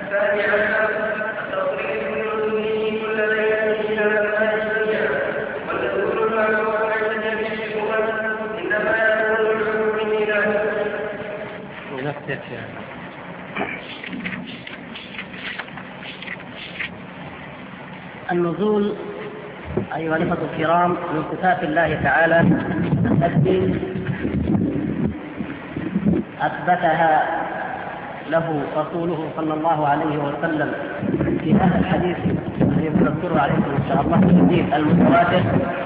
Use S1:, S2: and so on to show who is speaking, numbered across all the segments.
S1: الثاني عشر التصريف النزولي كل ليلة إلى مكان الشريعة، والنزول المعروف عند جميع الأمم إنما يكون العلوم إلى
S2: النزول أيها الأخوة الكرام من صفات الله تعالى التي أثبتها له رسوله صلى الله عليه وسلم في هذا الحديث الذي نذكره عليكم إن شاء الله الحديث المتواتر،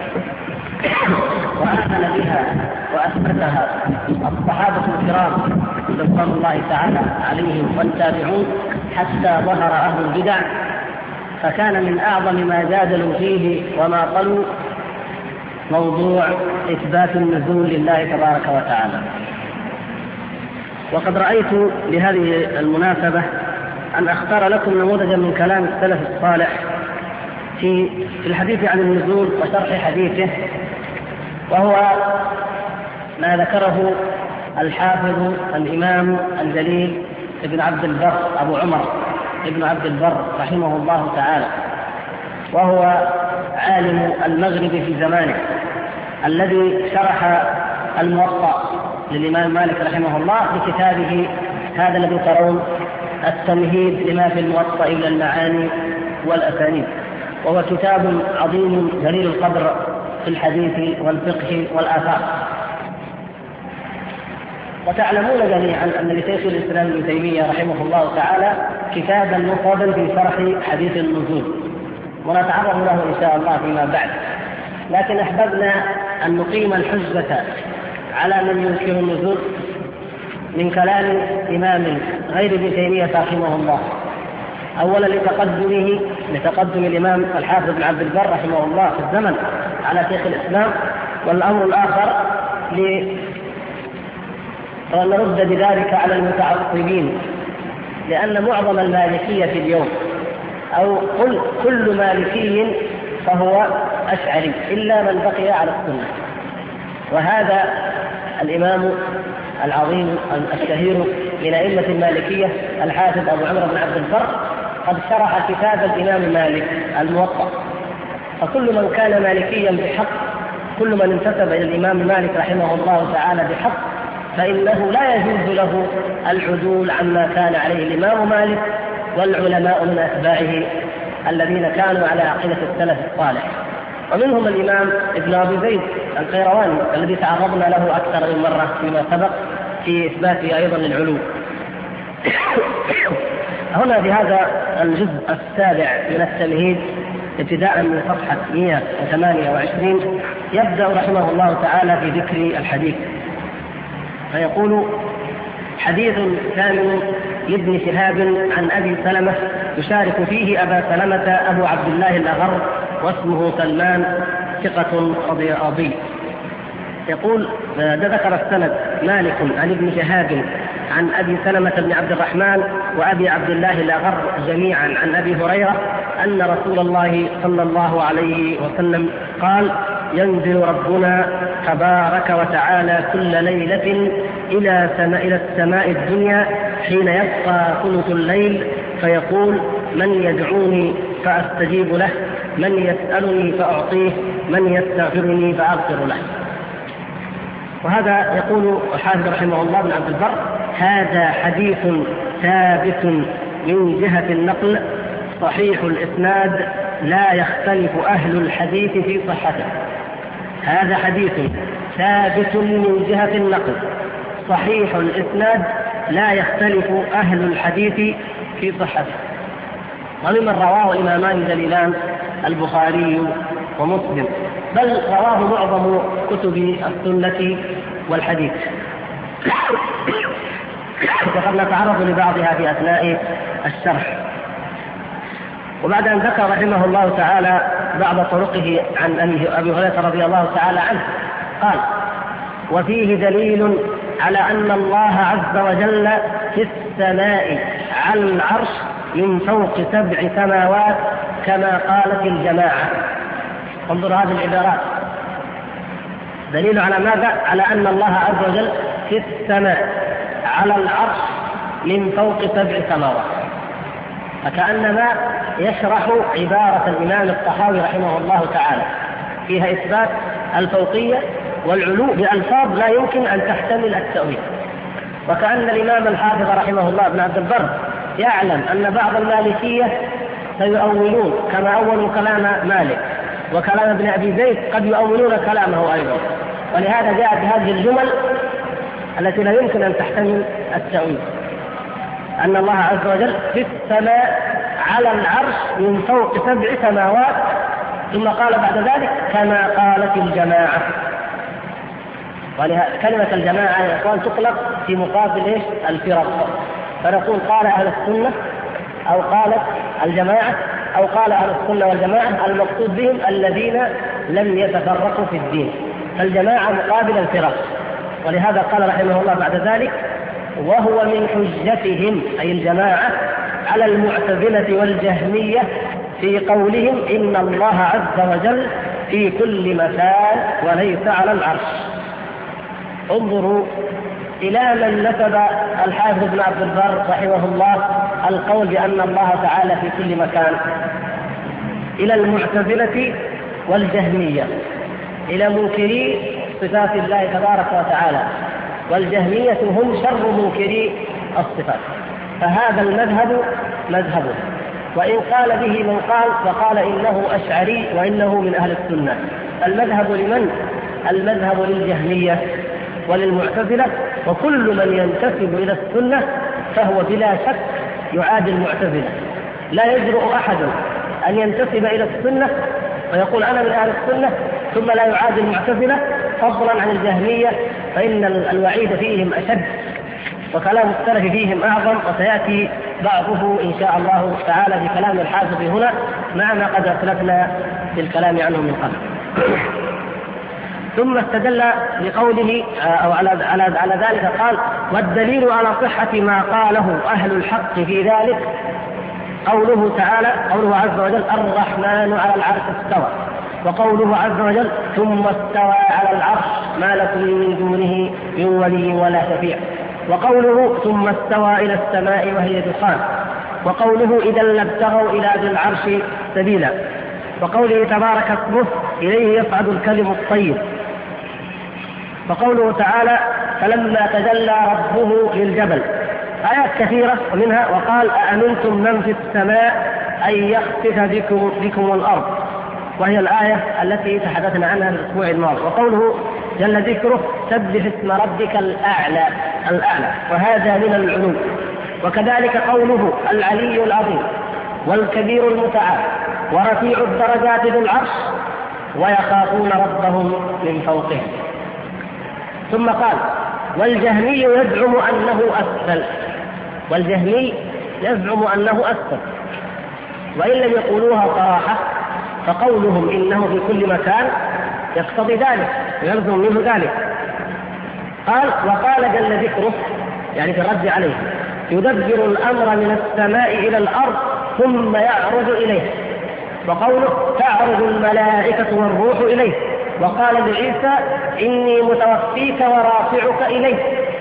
S2: وآمن بها وأثبتها الصحابة الكرام رضوان الله تعالى عليهم والتابعون حتى ظهر أهل البدع، فكان من أعظم ما جادلوا فيه وما قالوا موضوع إثبات النزول لله تبارك وتعالى. وقد رأيت بهذه المناسبة أن أختار لكم نموذجا من كلام السلف الصالح في الحديث عن النزول وشرح حديثه، وهو ما ذكره الحافظ الإمام الجليل ابن عبد البر أبو عمر ابن عبد البر رحمه الله تعالى، وهو عالم المغرب في زمانه الذي شرح الموطأ للإمام مالك رحمه الله بكتابه هذا الذي ترون التمهيد لما في الموطأ إلى المعاني والأسانيد، وهو كتاب عظيم جليل القدر في الحديث والفقه والآثار. وتعلمون جميعا أن لشيخ الإسلام ابن تيمية رحمه الله تعالى كتابا مفردا في شرح حديث النزول، ونتعرض له إن شاء الله فيما بعد، لكن أحببنا أن نقيم الحجة على من ينكر النزول من كلام إمام غير ابن تيمية رحمه الله، أولا لتقدم الإمام الحافظ بن عبد البر رحمه الله في الزمن على شيخ الإسلام، والأمر الآخر ونرد بذلك على المتعصبين، لأن معظم المالكية اليوم أو كل مالكي فهو أشعري إلا من بقي على السنة. وهذا الإمام العظيم الشهير من أئمة المالكية الحافظ أبو عمر بن عبد البر قد شرح كتاب الإمام مالك الموطأ، فكل من كان مالكيا بحق، كل من انتسب إلى الإمام مالك رحمه الله تعالى بحق، فإنه لا يجوز له العدول عما كان عليه الإمام مالك والعلماء من أتباعه الذين كانوا على عقيدة السلف الصالح. ومنهم الإمام ابن أبي زيد القيرواني الذي تعرضنا له أكثر من مرة فيما سبق في إثباته أيضا للعلو. هنا في هذا الجزء السابع من التمهيد ابتداء من صفحة 128 يبدأ رحمه الله تعالى في ذكر الحديث، فيقول: حديث ثامن لابن شهاب عن أبي سلمة يشارك فيه أبا سلمة أبو عبد الله الأغر واسمه سلمان ثقة رضي. يقول ذكر السند مالك عن ابن شهاب عن أبي سلمة بن عبد الرحمن وأبي عبد الله الأغر جميعا عن أبي هريرة أن رسول الله صلى الله عليه وسلم قال: ينزل ربنا تبارك وتعالى كل ليلة إلى السماء الدنيا حين يبقى ثلث الليل فيقول: من يدعوني فأستجيب له، من يسألني فأعطيه، من يستغفرني فأغفر له. وهذا يقول الحافظ رحمه الله بن عبد البر: هذا حديث ثابت من جهة النقل صحيح الإسناد لا يختلف أهل الحديث في صحته. هذا حديث ثابت من جهة النقل صحيح الإسناد لا يختلف أهل الحديث في صحته. وممن رواه الإمامان جليلان البخاري ومسلم، بل رواه معظم كتب السنة والحديث، وقد نتعرض لبعضها في أثناء الشرح. وبعد أن ذكر رحمه الله تعالى بعض طرقه عن أبي هريرة رضي الله تعالى عنه قال: وفيه دليل على أن الله عز وجل في السماء على العرش من فوق 7 سماوات كما قالت الجماعة. انظر هذه العبارات، دليل على ماذا؟ على أن الله عز وجل في السماء على العرش من فوق 7 سماوات. فكأنما يشرح عبارة الإمام الطحاوي رحمه الله تعالى فيها إثبات الفوقية والعلو بألفاظ لا يمكن أن تحتمل التأويل. وكأن الإمام الحافظ رحمه الله ابن عبد البر يعلم أن بعض المالكية سيؤولون كما أولوا كلام مالك وكلام ابن أبي زيد قد يؤولون كلامه أيضا، ولهذا جاءت هذه الجمل التي لا يمكن أن تحتمل التأويل. أن الله عز وجل في السماء على العرش من فوق 7 سماوات، ثم قال بعد ذلك كما قالت الجماعة. كلمة الجماعة يا إخوان تطلق في مقابل الفرق، فنقول قال أهل السنة أو قالت الجماعة أو قال أهل السنة والجماعة، المقصود بهم الذين لم يتفرقوا في الدين، فالجماعة مقابل الفرق. ولهذا قال رحمه الله بعد ذلك وهو من حجتهم أي الجماعة على المعتزلة والجهمية في قولهم إن الله عز وجل في كل مكان وليس على العرش. انظروا إلى من نسب الحافظ ابن عبد البر رحمه الله القول بأن الله تعالى في كل مكان، إلى المعتزلة والجهمية، إلى منكري صفات الله تبارك وتعالى، والجهمية هم شر منكري الصفات. فهذا المذهب مذهبه، وإن قال به من قال فقال إنه أشعري وإنه من أهل السنة. المذهب لمن؟ المذهب للجهمية وللمعتزلة، وكل من ينتسب إلى السنة فهو بلا شك يعادي المعتزلة. لا يجرؤ أحد أن ينتسب إلى السنة ويقول أنا من أهل السنة ثم لا يعادي المعتزلة، فضلا عن الجهمية فإن الوعيد فيهم أشد وكلام السلف فيهم أعظم، وسيأتي بعضه إن شاء الله تعالى في كلام الحافظ هنا مع ما قد أسلفنا في الكلام عنه من قبل. ثم استدل بقوله أو على ذلك قال والدليل على صحة ما قاله أهل الحق في ذلك قوله تعالى قوله عز وجل الرحمن على العرش استوى، وقوله عز وجل ثم استوى على العرش ما لكم من دونه من ولي ولا شفيع، وقوله ثم استوى إلى السماء وهي دخان، وقوله إذا لابتغوا إلى ذي العرش سبيلا، وقوله تبارك اسمه إليه يصعد الكلم الطيب، وقوله تعالى فلما تجلى ربه للجبل. آيات كثيرة ومنها وقال أأمنتم من في السماء أن يخسف بكم الأرض، وهي الآية التي تحدثنا عنها في الأسبوع الماضي. وقوله جل ذكره سبح اسم ربك الأعلى، وهذا من العلو. وكذلك قوله العلي العظيم والكبير المتعال ورفيع الدرجات ذو العرش ويخافون ربهم من فوقهم. ثم قال والجهمي يزعم أنه أسفل، والجهمي يزعم أنه أسفل، وإن لم يقولوها صراحة فقولهم إنه في كل مكان يقتضي ذلك ويلزم منه ذلك. قال وقال جل ذكره يعني في الرد عليه يدبر الأمر من السماء إلى الأرض ثم يعرج إليه، وقوله تعرج الملائكة والروح إليه، وقال لعيسى إني متوفيك ورافعك إليه،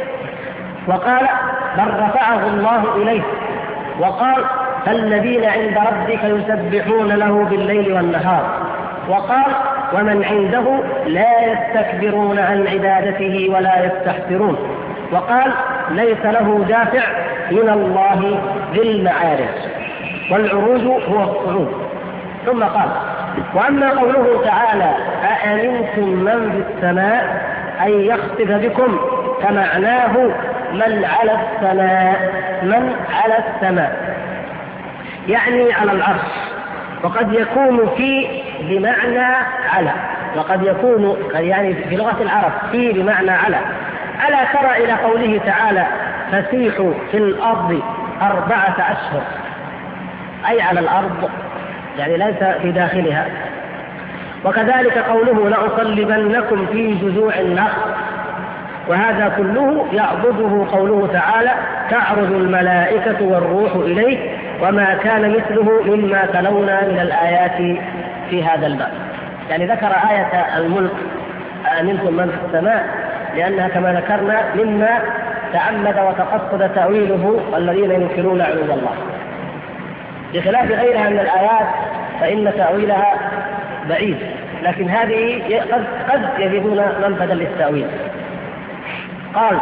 S2: وقال بل رفعه الله إليه، وقال فالذين عند ربك يسبحون له بالليل والنهار، وقال ومن عنده لا يستكبرون عن عبادته ولا يستحسرون، وقال ليس له دافع من الله ذي المعارج، والعروج هو الصعود. ثم قال وأما قوله تعالى أأمنتم من في السماء أن يخسف بكم فمعناه من على السماء، من على السماء يعني على العرش، وقد يكون في بمعنى على، وقد يكون يعني في لغة العرب في بمعنى على. ألا ترى إلى قوله تعالى فسيحوا في الأرض 4 أشهر، أي على الأرض يعني ليس في داخلها. وكذلك قوله لأصلبنكم في جذوع النخل، وهذا كله يعضده قوله تعالى تعرج الملائكة والروح إليه، وما كان مثله مما تلونا من الآيات في هذا الباب. يعني ذكر آية الملك أأمنتم من في السماء لأنها كما ذكرنا مما تعمد وتقصد تأويله الذين ينكرون علو الله. بخلاف غيرها من الآيات فإن تأويلها بعيد، لكن هذه قد يجدون منفذا للتأويل. قال: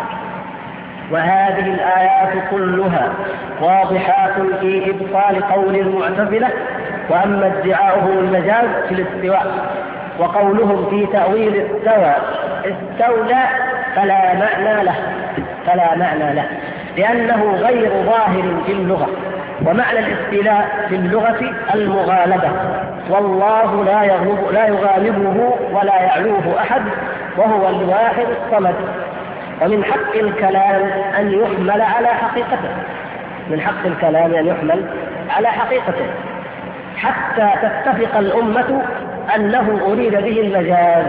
S2: وهذه الآيات كلها واضحات في إبطال قول المعتزلة، وأما ادعاؤه المجاز في الاستواء وقولهم في تأويل استولى فلا معنى له لأنه غير ظاهر في اللغة، ومعنى الاستيلاء في اللغة المغالبة، والله لا يغالبه ولا يعلوه أحد، وهو الواحد الصمد. ومن حق الكلام أن يحمل على حقيقته، من حق الكلام أن يحمل على حقيقته حتى تتفق الأمة أنه أريد به المجاز،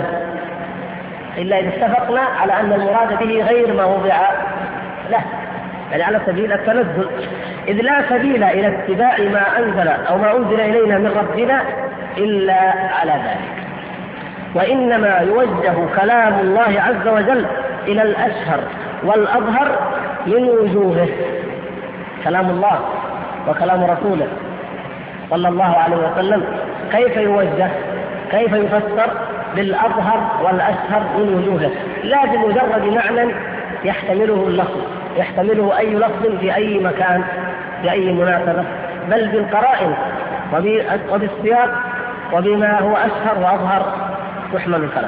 S2: إلا إذا اتفقنا على أن المراد به غير ما وضع له، يعني على سبيل التنزل، إذ لا سبيل إلى اتباع ما أنزل أو ما أنزل إلينا من ربنا إلا على ذلك. وإنما يوجه كلام الله عز وجل إلى الأشهر والأظهر من وجوهه، كلام الله وكلام رسوله صلى الله عليه وسلم كيف يوجه، كيف يفسر بالأظهر والأشهر من وجوهه، لا بمجرد معنى يحتمله اللفظ، يحتمله أي لفظ في أي مكان في أي مناسبة، بل بالقرائن وبالسياق وبما هو أشهر وأظهر يحمل الكلام.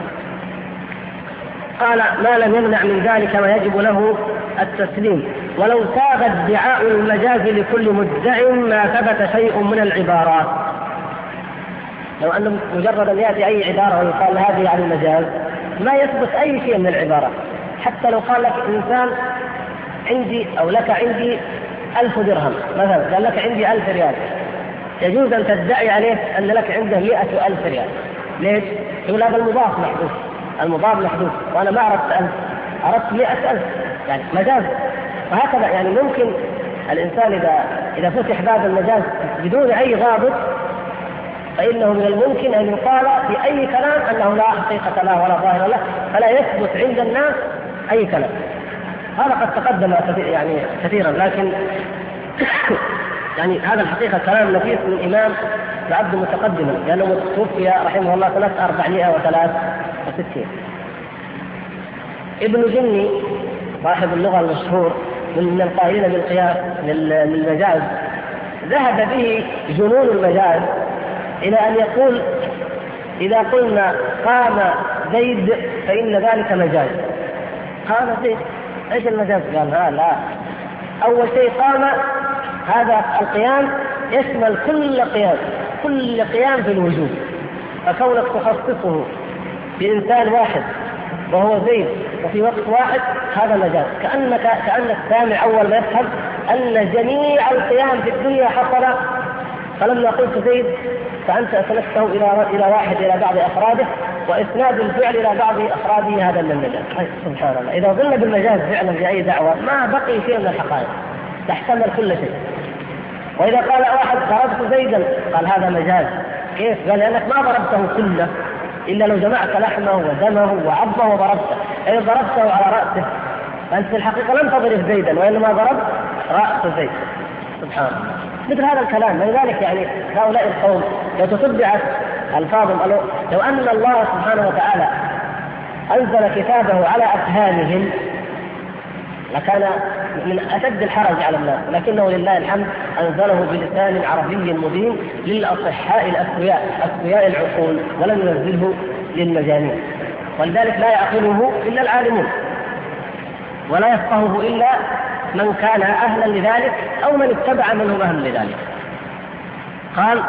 S2: قال: ما لم يمنع من ذلك ما يجب له التسليم، ولو ساغ ادعاء المجاز لكل مدع ما ثبت شيء من العبارات. لو أن مجرد أن يأتي أي عبارة ويقال هذه عن المجاز ما يثبت أي شيء من العبارات، حتى لو قال لك إنسان عندي أو لك عندي 1000 درهم مثلا، قال لك عندي 1000 ريال، يجوز أن تدعي عليه أن لك عنده 100,000 ريال. ليش؟ يقول هذا المضاف محذوف، المضاف محذوف، وأنا ما أردت 1000، أردت 100,000، يعني مجاز. وهكذا يعني ممكن الإنسان إذا فتح باب المجاز بدون أي ضابط فإنه من الممكن أن يقال في أي كلام أنه لا حقيقة له ولا ظاهر له، فلا يثبت عند الناس أي كلام. هذا قد تقدم يعني كثيرا، لكن يعني هذا الحقيقة كلام نفيس من إمام يعد متقدما، لأنه توفي رحمه الله سنة 463. ابن جني صاحب اللغة المشهور من القائلين بالقياس للمجاز، ذهب به جنون المجاز إلى أن يقول: إذا قلنا قام زيد فإن ذلك مجاز. قام زيد، ايش المجاز؟ قال لا، اول شيء قام، هذا القيام يشمل كل قيام في الوجود، فكونك تخصصه بإنسان واحد وهو زيد وفي وقت واحد هذا مجاز، كأن السامع أول ما يفهم أن جميع القيام في الدنيا حصل، فلما قلت زيد فأنت أسندته إلى واحد إلى بعض أفراده، وإسناد الفعل إلى بعض أفراده هذا من المجاز. سبحان الله، إذا ظلنا بالمجاز فعلا في أي دعوة ما بقي شيء من الحقائق، تحتمل كل شيء. وإذا قال واحد ضربت زيدا قال هذا مجاز. كيف؟ قال لأنك ما ضربته كله، إلا لو جمعت لحمه ودمه وعظمه وضربته، أي ضربته على رأسه، فأنت في الحقيقة لم تضرب زيدا وإنما ضربت رأس زيد. سبحان الله، مثل هذا الكلام. لذلك يعني هؤلاء القوم لو تتبعت ألفاظهم، لو أن الله سبحانه وتعالى أنزل كتابه على أفهامهم لكان من أشد الحرج على الناس، لكنه لله الحمد أنزله بلسان عربي مبين للأصحاء الأقوياء العقول، ولم ينزله للمجانين، ولذلك لا يعقله إلا العالمون، ولا يفقهه إلا من كان أهلا لذلك أو من اتبع منهم أهل لذلك. قال: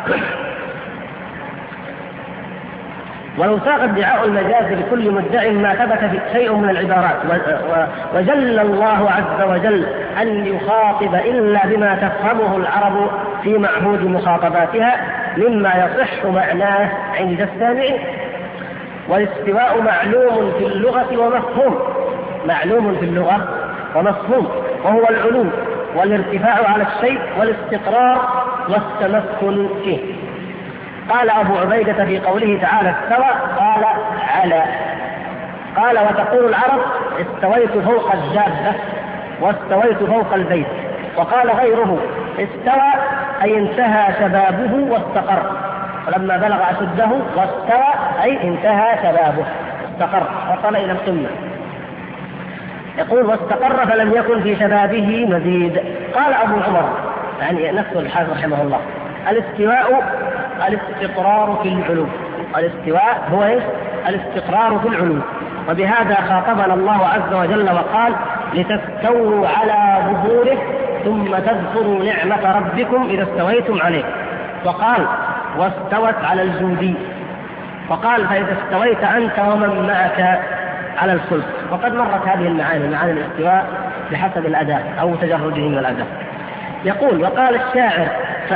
S2: ولو ساق ادعاء المجاز لكل مدع ما ثبت في شيء من العبارات، وجل الله عز وجل أن يخاطب إلا بما تفهمه العرب في معهود مخاطباتها مما يصح معناه عند السامعين. والاستواء معلوم في اللغة ومفهوم، معلوم في اللغة ومفهوم، وهو العلو والارتفاع على الشيء والاستقرار والتمكن فيه. قال أبو عبيدة في قوله تعالى استوى قال على. قال: وتقول العرب استويت فوق الدابة واستويت فوق البيت. وقال غيره استوى أي انتهى شبابه واستقر، ولما بلغ أشده واستوى أي انتهى شبابه استقر وصل إلى القمة. يقول واستقر فلم يكن في شبابه مزيد. قال أبو عمر يعني نفسه الحافظ رحمه الله: الاستواء الاستقرار في العلو. الاستواء هو الاستقرار في العلو. وبهذا خاطبنا الله عز وجل وقال: لتستووا على ظهوره ثم تذكروا نعمة ربكم إذا استويتم عليه. وقال: واستوت على الجودي. وقال: فإذا استويت أنت ومن معك على الفلك. وقد مرت هذه المعاني، معاني الاستواء بحسب الأداء أو تجرده من الأداء. يقول: وقال الشاعر: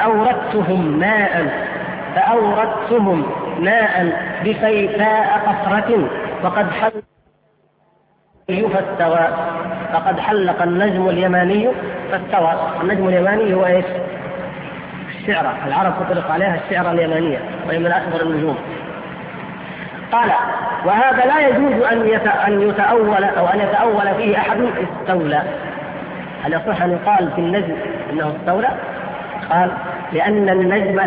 S2: فأوردتهم ماء بفيفاء قصرة وقد فاستوى. فقد حلق النجم اليماني فاستوى. النجم اليماني هو ايش؟ الشعرة. العرب تطلق عليها الشعرة اليمانية وهي من أكبر النجوم. قال: وهذا لا يجوز أن يتأول أو أن يتأول فيه أحد استولى. هل يصح أن يقال في النجم إنه استولى؟ قال: لأن النجم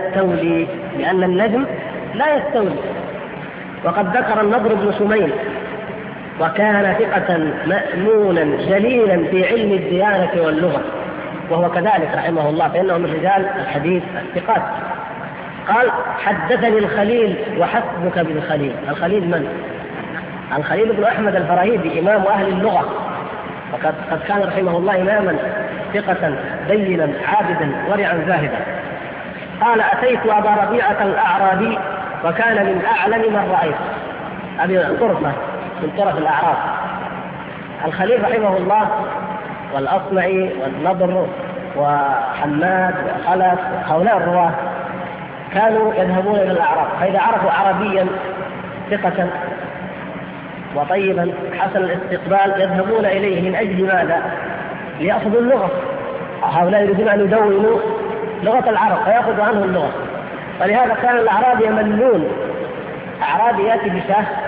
S2: لا يستولي. وقد ذكر النضر بن شميل: وكان ثقة مأمونا جليلا في علم الديانة واللغة، وهو كذلك رحمه الله، فإنه من رجال الحديث الثقات. قال: حدثني الخليل وحسبك بالخليل. الخليل من؟ الخليل بن أحمد الفراهيدي إمام أهل اللغة، وقد كان رحمه الله إماما ثقة دينا عابدا ورعا زاهدا. قال: أتيت أبا ربيعة الأعرابي وكان من أعلم من رأيت. أبي طرفة من طرف الأعراب. الخليل رحمه الله والأصمعي والنضر وحماد وخلف هؤلاء الرواة كانوا يذهبون إلى الأعراب، فإذا عرفوا عربيا ثقة وطيبا حسن الاستقبال يذهبون إليه. من أجل ماذا؟ ليأخذوا اللغة. هؤلاء يريدون أن يدونوا لغة العرب فيأخذوا عنه اللغة. ولهذا كان الأعراب يملون. أعرابي يأتي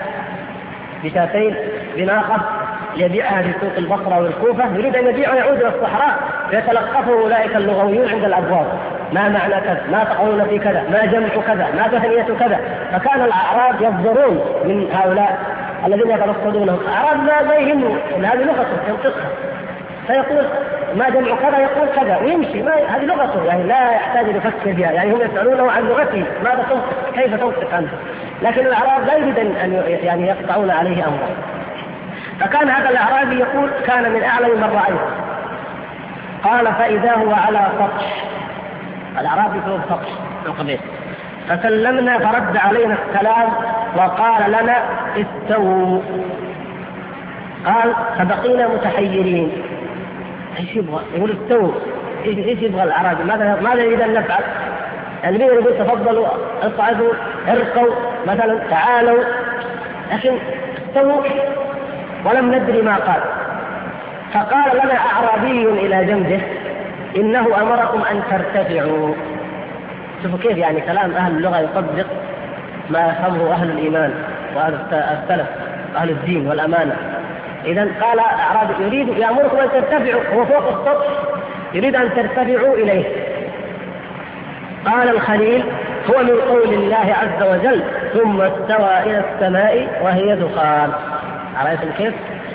S2: بشاتين بناقة ليبيعها في سوق البصرة والكوفة، يريد أن يبيع ويعود إلى الصحراء فيتلقفه أولئك اللغويون عند الأبواب: ما معنى كذا؟ ما تقولون في كذا؟ ما جمع كذا؟ ما تثنية كذا؟ فكان الأعراب يصدرون من هؤلاء الذين يترصدونهم. أعراب لا يهمه إن هذه لغته ينطقها، فيقول ما جمع كذا؟ يقول كذا ويمشي. هذه لغته، يعني لا يحتاج أن يفكر فيها. يعني هم يسألونه عن لغته: ماذا تنطق؟ كيف تنطق أنت؟ لكن الأعراب لا يريد أن يعني يقطعون عليه أمره. فكان هذا الأعرابي يقول: كان من أعلم من رأيت. قال: فإذا هو على سطح. الأعرابي فوق سطح القبيل. فسلمنا فرد علينا السلام وقال لنا: استووا. قال: فبقينا متحيرين. ايش يبغى؟ يقول استووا. ايش يبغى الأعرابي؟ ماذا يريد أن نفعل؟ النبي يقول: تفضلوا، اصعدوا، ارقوا، مثلا تعالوا. لكن استووا ولم ندري ما قال. فقال لنا أعرابي إلى جنبه: إنه أمركم أن ترتفعوا. شوفوا كيف يعني كلام أهل اللغة يصدق ما يفهمه أهل الإيمان وأهل السلف وأهل الدين والأمانة. إذن قال أعرابي يأمركم أن ترتفعوا، هو فوق السطح يريد أن ترتفعوا إليه. قال الخليل: هو من قول الله عز وجل: ثم استوى إلى السماء وهي دخان. عرفتم كيف؟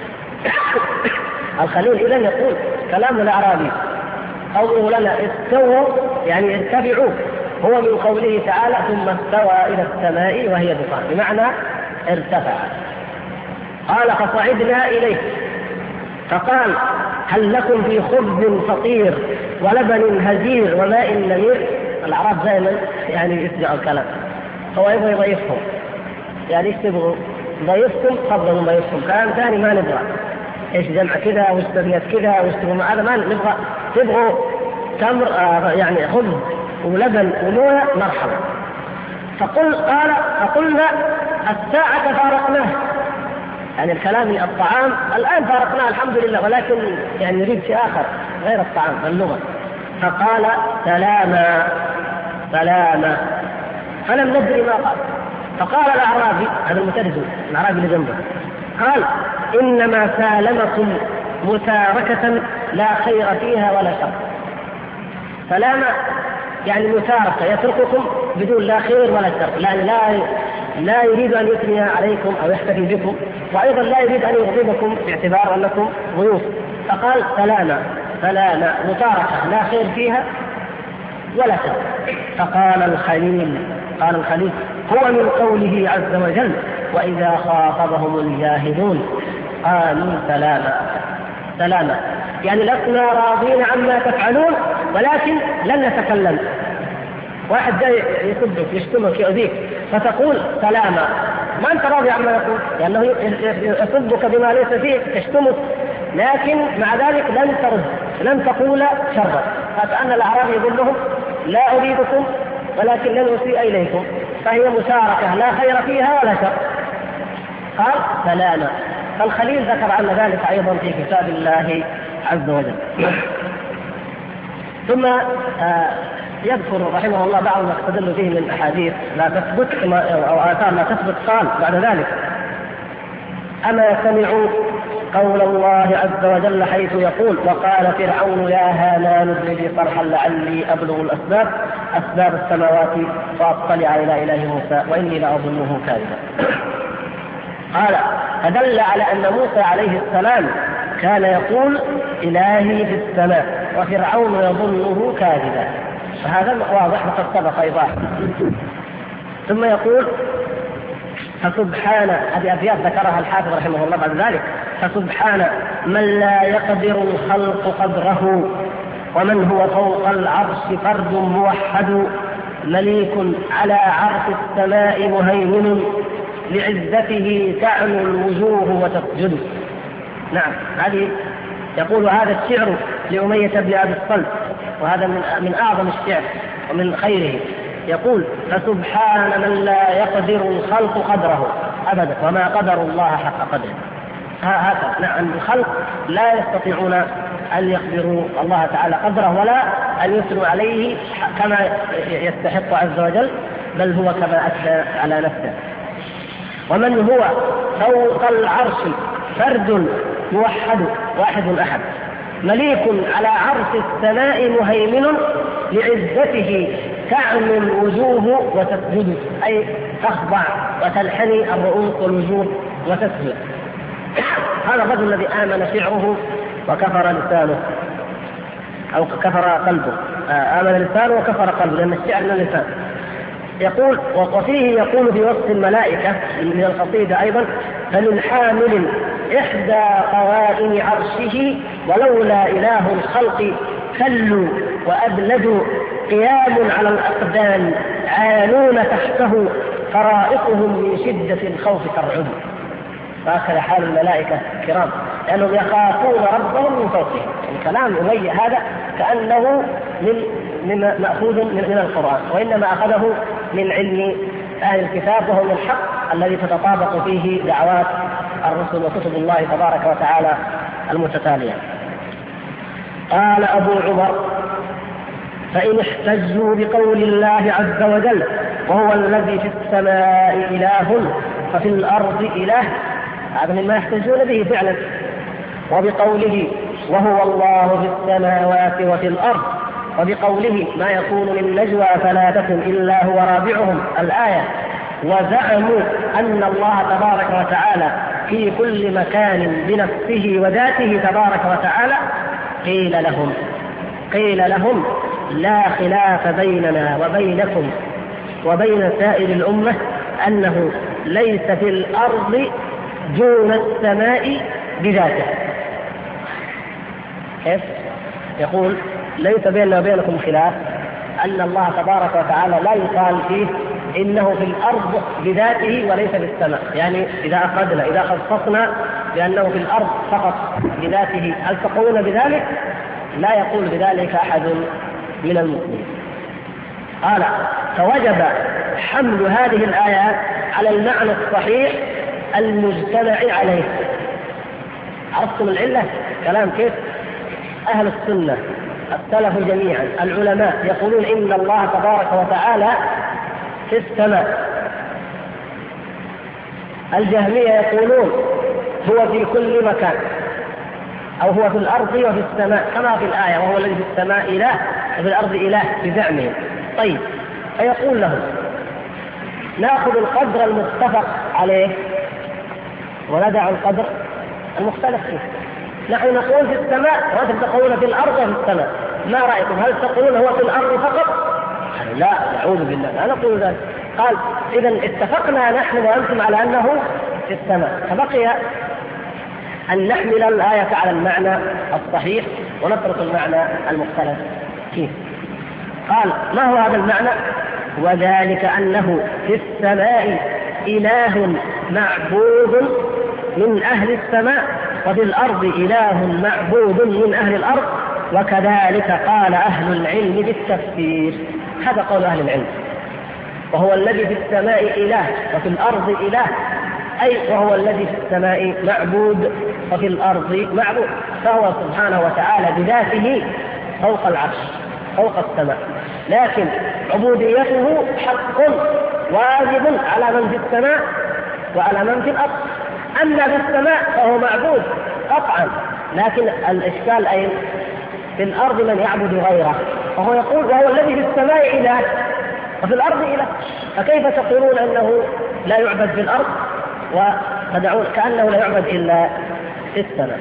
S2: الخليل إذن يقول كلام الأعرابي قوله لنا استووا يعني ارتفعوا هو من قوله تعالى: ثم استوى إلى السماء وهي دخان، بمعنى ارتفع. قال: فصعدنا إليه فقال: هل لكم في خبز فطير ولبن هزير وماء نمير؟ الأعراب دائما يعني يسجعوا الكلام، هو يبغى يضيفهم. يعني ايش تبغوا؟ ضيفكم قبل ضيفكم. كلام ثاني ما نبغى. ايش جمع كذا واستبيت كذا واستبوا هذا ما نبغى. تبغوا تمر يعني خبز ولبن ومويه مرحبا. فقلنا: الساعة فارقناه. يعني الكلام الطعام الآن فارقناه الحمد لله، ولكن يعني نريد شيء آخر غير الطعام اللغة. فقال: سلاما سلاما. فلم ندري ما قال. فقال الأعرابي، هذا المترجم الأعرابي اللي جنبه، قال: إنما سالمكم متاركة لا خير فيها ولا شر. سلامة يعني متاركة، يترككم بدون لا خير ولا شر، يعني لا يريد أن يثني عليكم أو يحتفي بكم، وأيضا لا يريد أن يغضبكم باعتبار أنكم ضيوف، فقال سلامة متاركة لا خير فيها ولا شر. فقال الخليل هو من قوله عز وجل وإذا خاطبهم الجاهلون قالوا سلاما، يعني لسنا راضين عما تفعلون ولكن لن نتكلم. واحد جاي يسبك يشتمك يؤذيك فتقول سلاما، ما أنت راضي عما يقول، لأنه يسبك بما ليس فيه، يشتمك، لكن مع ذلك لن ترد، لن تقول شرا. فكأن الأعرابي يقول لهم لا أريدكم ولكن لن أسيء إليكم، فهي مشاركة لا خير فيها ولا شر. قال سلاما. فالخليل ذكر عن ذلك أيضا في كتاب الله عز وجل. ثم يذكر رحمه الله بعض ما استدل به من أحاديث لا تثبت أو آثار لا تثبت. قال بعد ذلك أما سمعوا قول الله عز وجل حيث يقول وقال فرعون يا هامان ابن لي صرحا لعلي أبلغ أسباب السماوات فأطلع إلى إله موسى وإني لأظنه كاذبا. قال فدل على أن موسى عليه السلام كان يقول إلهي في السماء وفرعون يظنه كاذبا، فهذا واضح وقد سبق إيضاح. ثم يقول فسبحان، هذه أبيات ذكرها الحافظ رحمه الله بعد ذلك، فسبحان من لا يقدر الخلق قدره ومن هو فوق العرش فرد موحد مليك على عرش السماء مهيمن لعزته تعلو الوجوه وتسجد. نعم، هذه يقول هذا الشعر لأمية بن أبي الصلت، وهذا من أعظم الشعر ومن خيره. يقول فسبحان من لا يقدر الخلق قدره أبدا وما قدر الله حق قدره. هذا نعم، الخلق لا يستطيعون أن يقدروا الله تعالى قدره ولا أن يثنوا عليه كما يستحق عز وجل، بل هو كما أثنى على نفسه. ومن هو فوق العرش فرد موحد واحد أحد مليك على عرش السماء مهيمن لعزته تعلو الوجوه وتسجد، أي تخضع وتنحني الرؤوس والوجوه وتسجد. هذا الرجل الذي آمن شعره وكفر لسانه أو كفر قلبه، آمن لسانه وكفر قلبه، لأن الشعر من اللسان. يقول وفيه يقول في وصف الملائكة من القصيدة أيضا فمن حامل إحدى قوائم عرشه ولولا إله الخلق كلوا وأبلدوا قيام على الأقدام عانون تحته فرائقهم من شدة الخوف ترعد. وهكذا حال الملائكة الكرام لأنهم يخافون ربهم من فوقهم. الكلام أمي هذا كأنه من مأخوذ من القرآن، وإنما أخذه من علم أهل الكتاب، وهو الحق الذي تتطابق فيه دعوات الرسل وكتب الله تبارك وتعالى المتتالية. قال أبو عمر فإن احتجوا بقول الله عز وجل وهو الذي في السماء إله ففي الأرض إله، هذا مما يحتجون به فعلا، وبقوله وهو الله في السماوات وفي الأرض، وبقوله ما يكون من نجوى ثلاثة إلا هو رابعهم الآية، وزعموا أن الله تبارك وتعالى في كل مكان بنفسه وذاته تبارك وتعالى. قيل لهم لا خلاف بيننا وبينكم وبين سائر الأمة أنه ليس في الأرض دون السماء بذاته. كيف؟ يقول ليس بيننا وبينكم خلاف أن الله تبارك وتعالى لا يقال فيه إنه في الأرض بذاته وليس في السماء، يعني إذا أخذنا إذا خصصنا بأنه في الأرض فقط بذاته هل تقولون بذلك؟ لا يقول بذلك أحد من المؤمنين. قال فوجب حمل هذه الآيات على المعنى الصحيح المجتمع عليه. عرفتم العلة؟ كلام كيف؟ أهل السنة السلف جميعا العلماء يقولون إن الله تبارك وتعالى في السماء. الجهمية يقولون هو في كل مكان، أو هو في الأرض وفي السماء كما في الآية وهو الذي في السماء إله وفي الأرض إله بزعمهم. طيب، فيقول لهم نأخذ القدر المتفق عليه وندع القدر المختلف فيه. نحن نقول في السماء وأنتم تقولون في الأرض وفي السماء، ما رأيكم؟ هل تقولون هو في الأرض فقط؟ لا، نعوذ بالله، لا نقول ذلك. قال إذا اتفقنا نحن وأنتم على أنه في السماء، فبقي أن نحمل الآية على المعنى الصحيح ونترك المعنى المختلف فيه. قال ما هو هذا المعنى؟ وذلك أنه في السماء إله معبود من أهل السماء وفي الأرض إله معبود من أهل الأرض، وكذلك قال أهل العلم بالتفسير. هذا قول أهل العلم، وهو الذي في السماء إله وفي الأرض إله، أي وهو الذي في السماء معبود وفي الأرض معبود، فهو سبحانه وتعالى بذاته فوق العرش فوق السماء، لكن عبوديته حق واجب على من في السماء وعلى من في الأرض. أما في السماء فهو معبود قطعا، لكن الإشكال أين؟ في الأرض من يعبد غيره، وهو يقول وهو الذي في السماء إله وفي الأرض إله، فكيف تقولون أنه لا يعبد في الأرض وتدعون كأنه لا يعبد إلا في السماء؟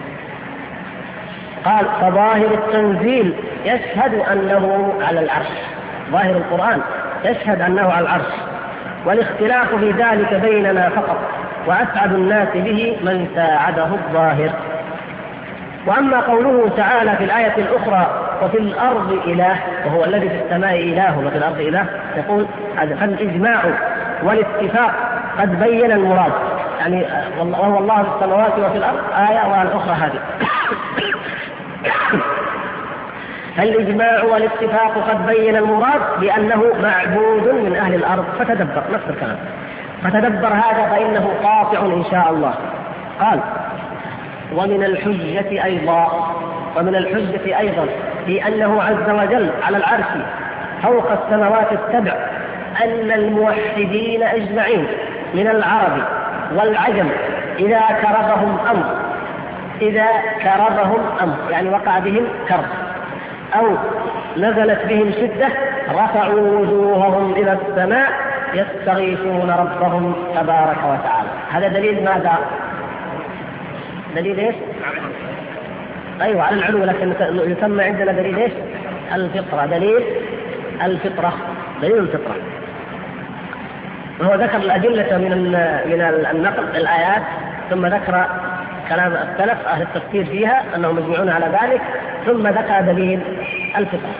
S2: قال فظاهر التنزيل يشهد أنه على العرش، ظاهر القرآن يشهد أنه على العرش، والاختلاف في ذلك بيننا فقط، وأسعد الناس به من ساعده الظاهر. وأما قوله تعالى في الآية الأخرى وفي الأرض إله، وهو الذي في السماء إله وفي الأرض إله، يقول فالإجماع والاتفاق قد بين المراد، يعني وهو الله في السماوات وفي الأرض آية والأخرى هذه. الإجماع والاتفاق قد بين المراد بأنه معبود من أهل الأرض، فتدبر نفس الكلام، فتدبر هذا فإنه قاطع إن شاء الله. قال ومن الحجة أيضا في أنه عز وجل على العرش فوق السماوات السبع أن الموحدين أجمعين من العرب والعجم إذا كربهم أمر يعني وقع بهم كرب أو نزلت بهم شدة رفعوا وجوههم إلى السماء يستغيثون ربهم تبارك وتعالى. هذا دليل ماذا؟ دليل إيش؟ أيوة على العلو، لكن يسمى عندنا دليل إيش؟ الفطرة، دليل الفطرة. وهو ذكر الأدلة من النقل الآيات، ثم ذكر كلام السلف أهل التفسير فيها أنهم مجمعون على ذلك، ثم ذكر دليل الفطرة.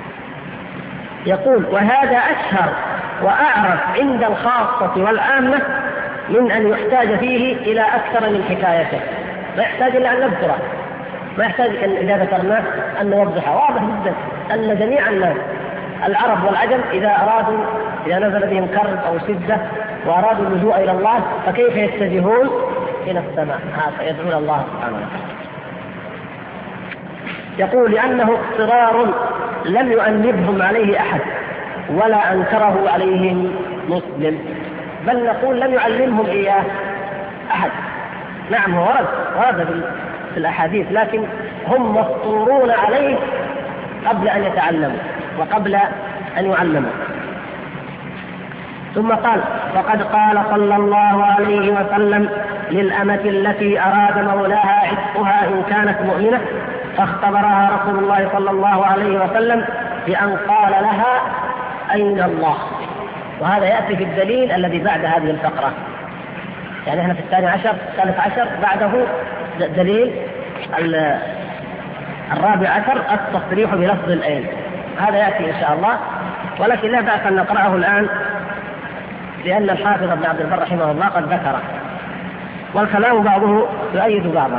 S2: يقول وهذا أشهر وأعرف عند الخاصة والعامة من أن يحتاج فيه إلى أكثر من حكايته، ما يحتاج إلا أن نذكره، ما يحتاج إذا ذكرناه أن نوضحه. واضح جدا أن جميع الناس العرب والعجم إذا نزل بهم كرب أو شدة وأرادوا اللجوء إلى الله فكيف يتجهون إلى السماء، يدعون الله سبحانه وتعالى. يقول لأنه اضطرار لم يؤنبهم عليه أحد ولا أنكره عليهم مسلم، بل نقول لم يعلمهم إياه أحد. نعم هو ورد في الأحاديث، لكن هم مفطورون عليه قبل أن يتعلموا وقبل أن يعلموا. ثم قال وقد قال صلى الله عليه وسلم للأمة التي أراد مولاها عتقها إن كانت مؤمنة، فاختبرها رسول الله صلى الله عليه وسلم بأن قال لها أين الله. وهذا يأتي في الدليل الذي بعد هذه الفقرة، يعني احنا في الثالث عشر بعده دليل الرابع عشر التصريح بلفظ الأين. هذا يأتي إن شاء الله، ولكن لا بأس أن نقرأه الآن لأن الحافظ ابن عبد البر رحمه الله قد ذكره، والكلام بعضه يؤيد بعضا.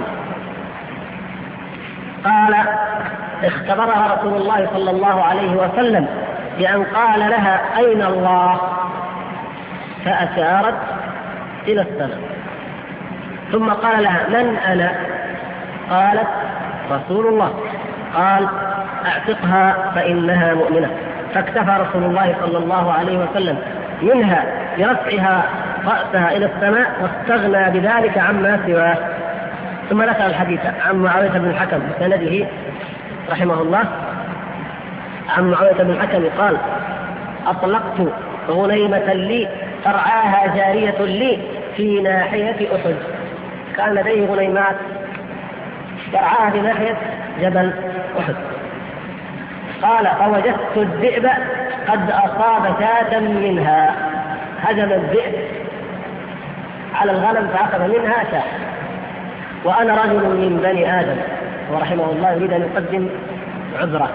S2: قال اختبرها رسول الله صلى الله عليه وسلم بأن قال لها أين الله، فأشارت إلى السماء، ثم قال لها من أنا؟ قالت رسول الله. قال اعتقها فإنها مؤمنة، فاكتفى رسول الله صلى الله عليه وسلم منها برفعها رأسها إلى السماء واستغنى بذلك عما سواه. ثم ذكر الحديث عن معاوية بن الحكم بسنده رحمه الله عن معاوية بن الحكم قال: أطلقت غنيمة لي ترعاها جارية لي في ناحية أحد. كان لديه غنيمات ترعاها في ناحية جبل أحد. قال: فوجدت الذئب قد أصاب شاة منها. هجم الذئب على الغنم فأخذ منها شاة، وأنا رجل من بني آدم. ورحمه الله يريد أن يقدم عذره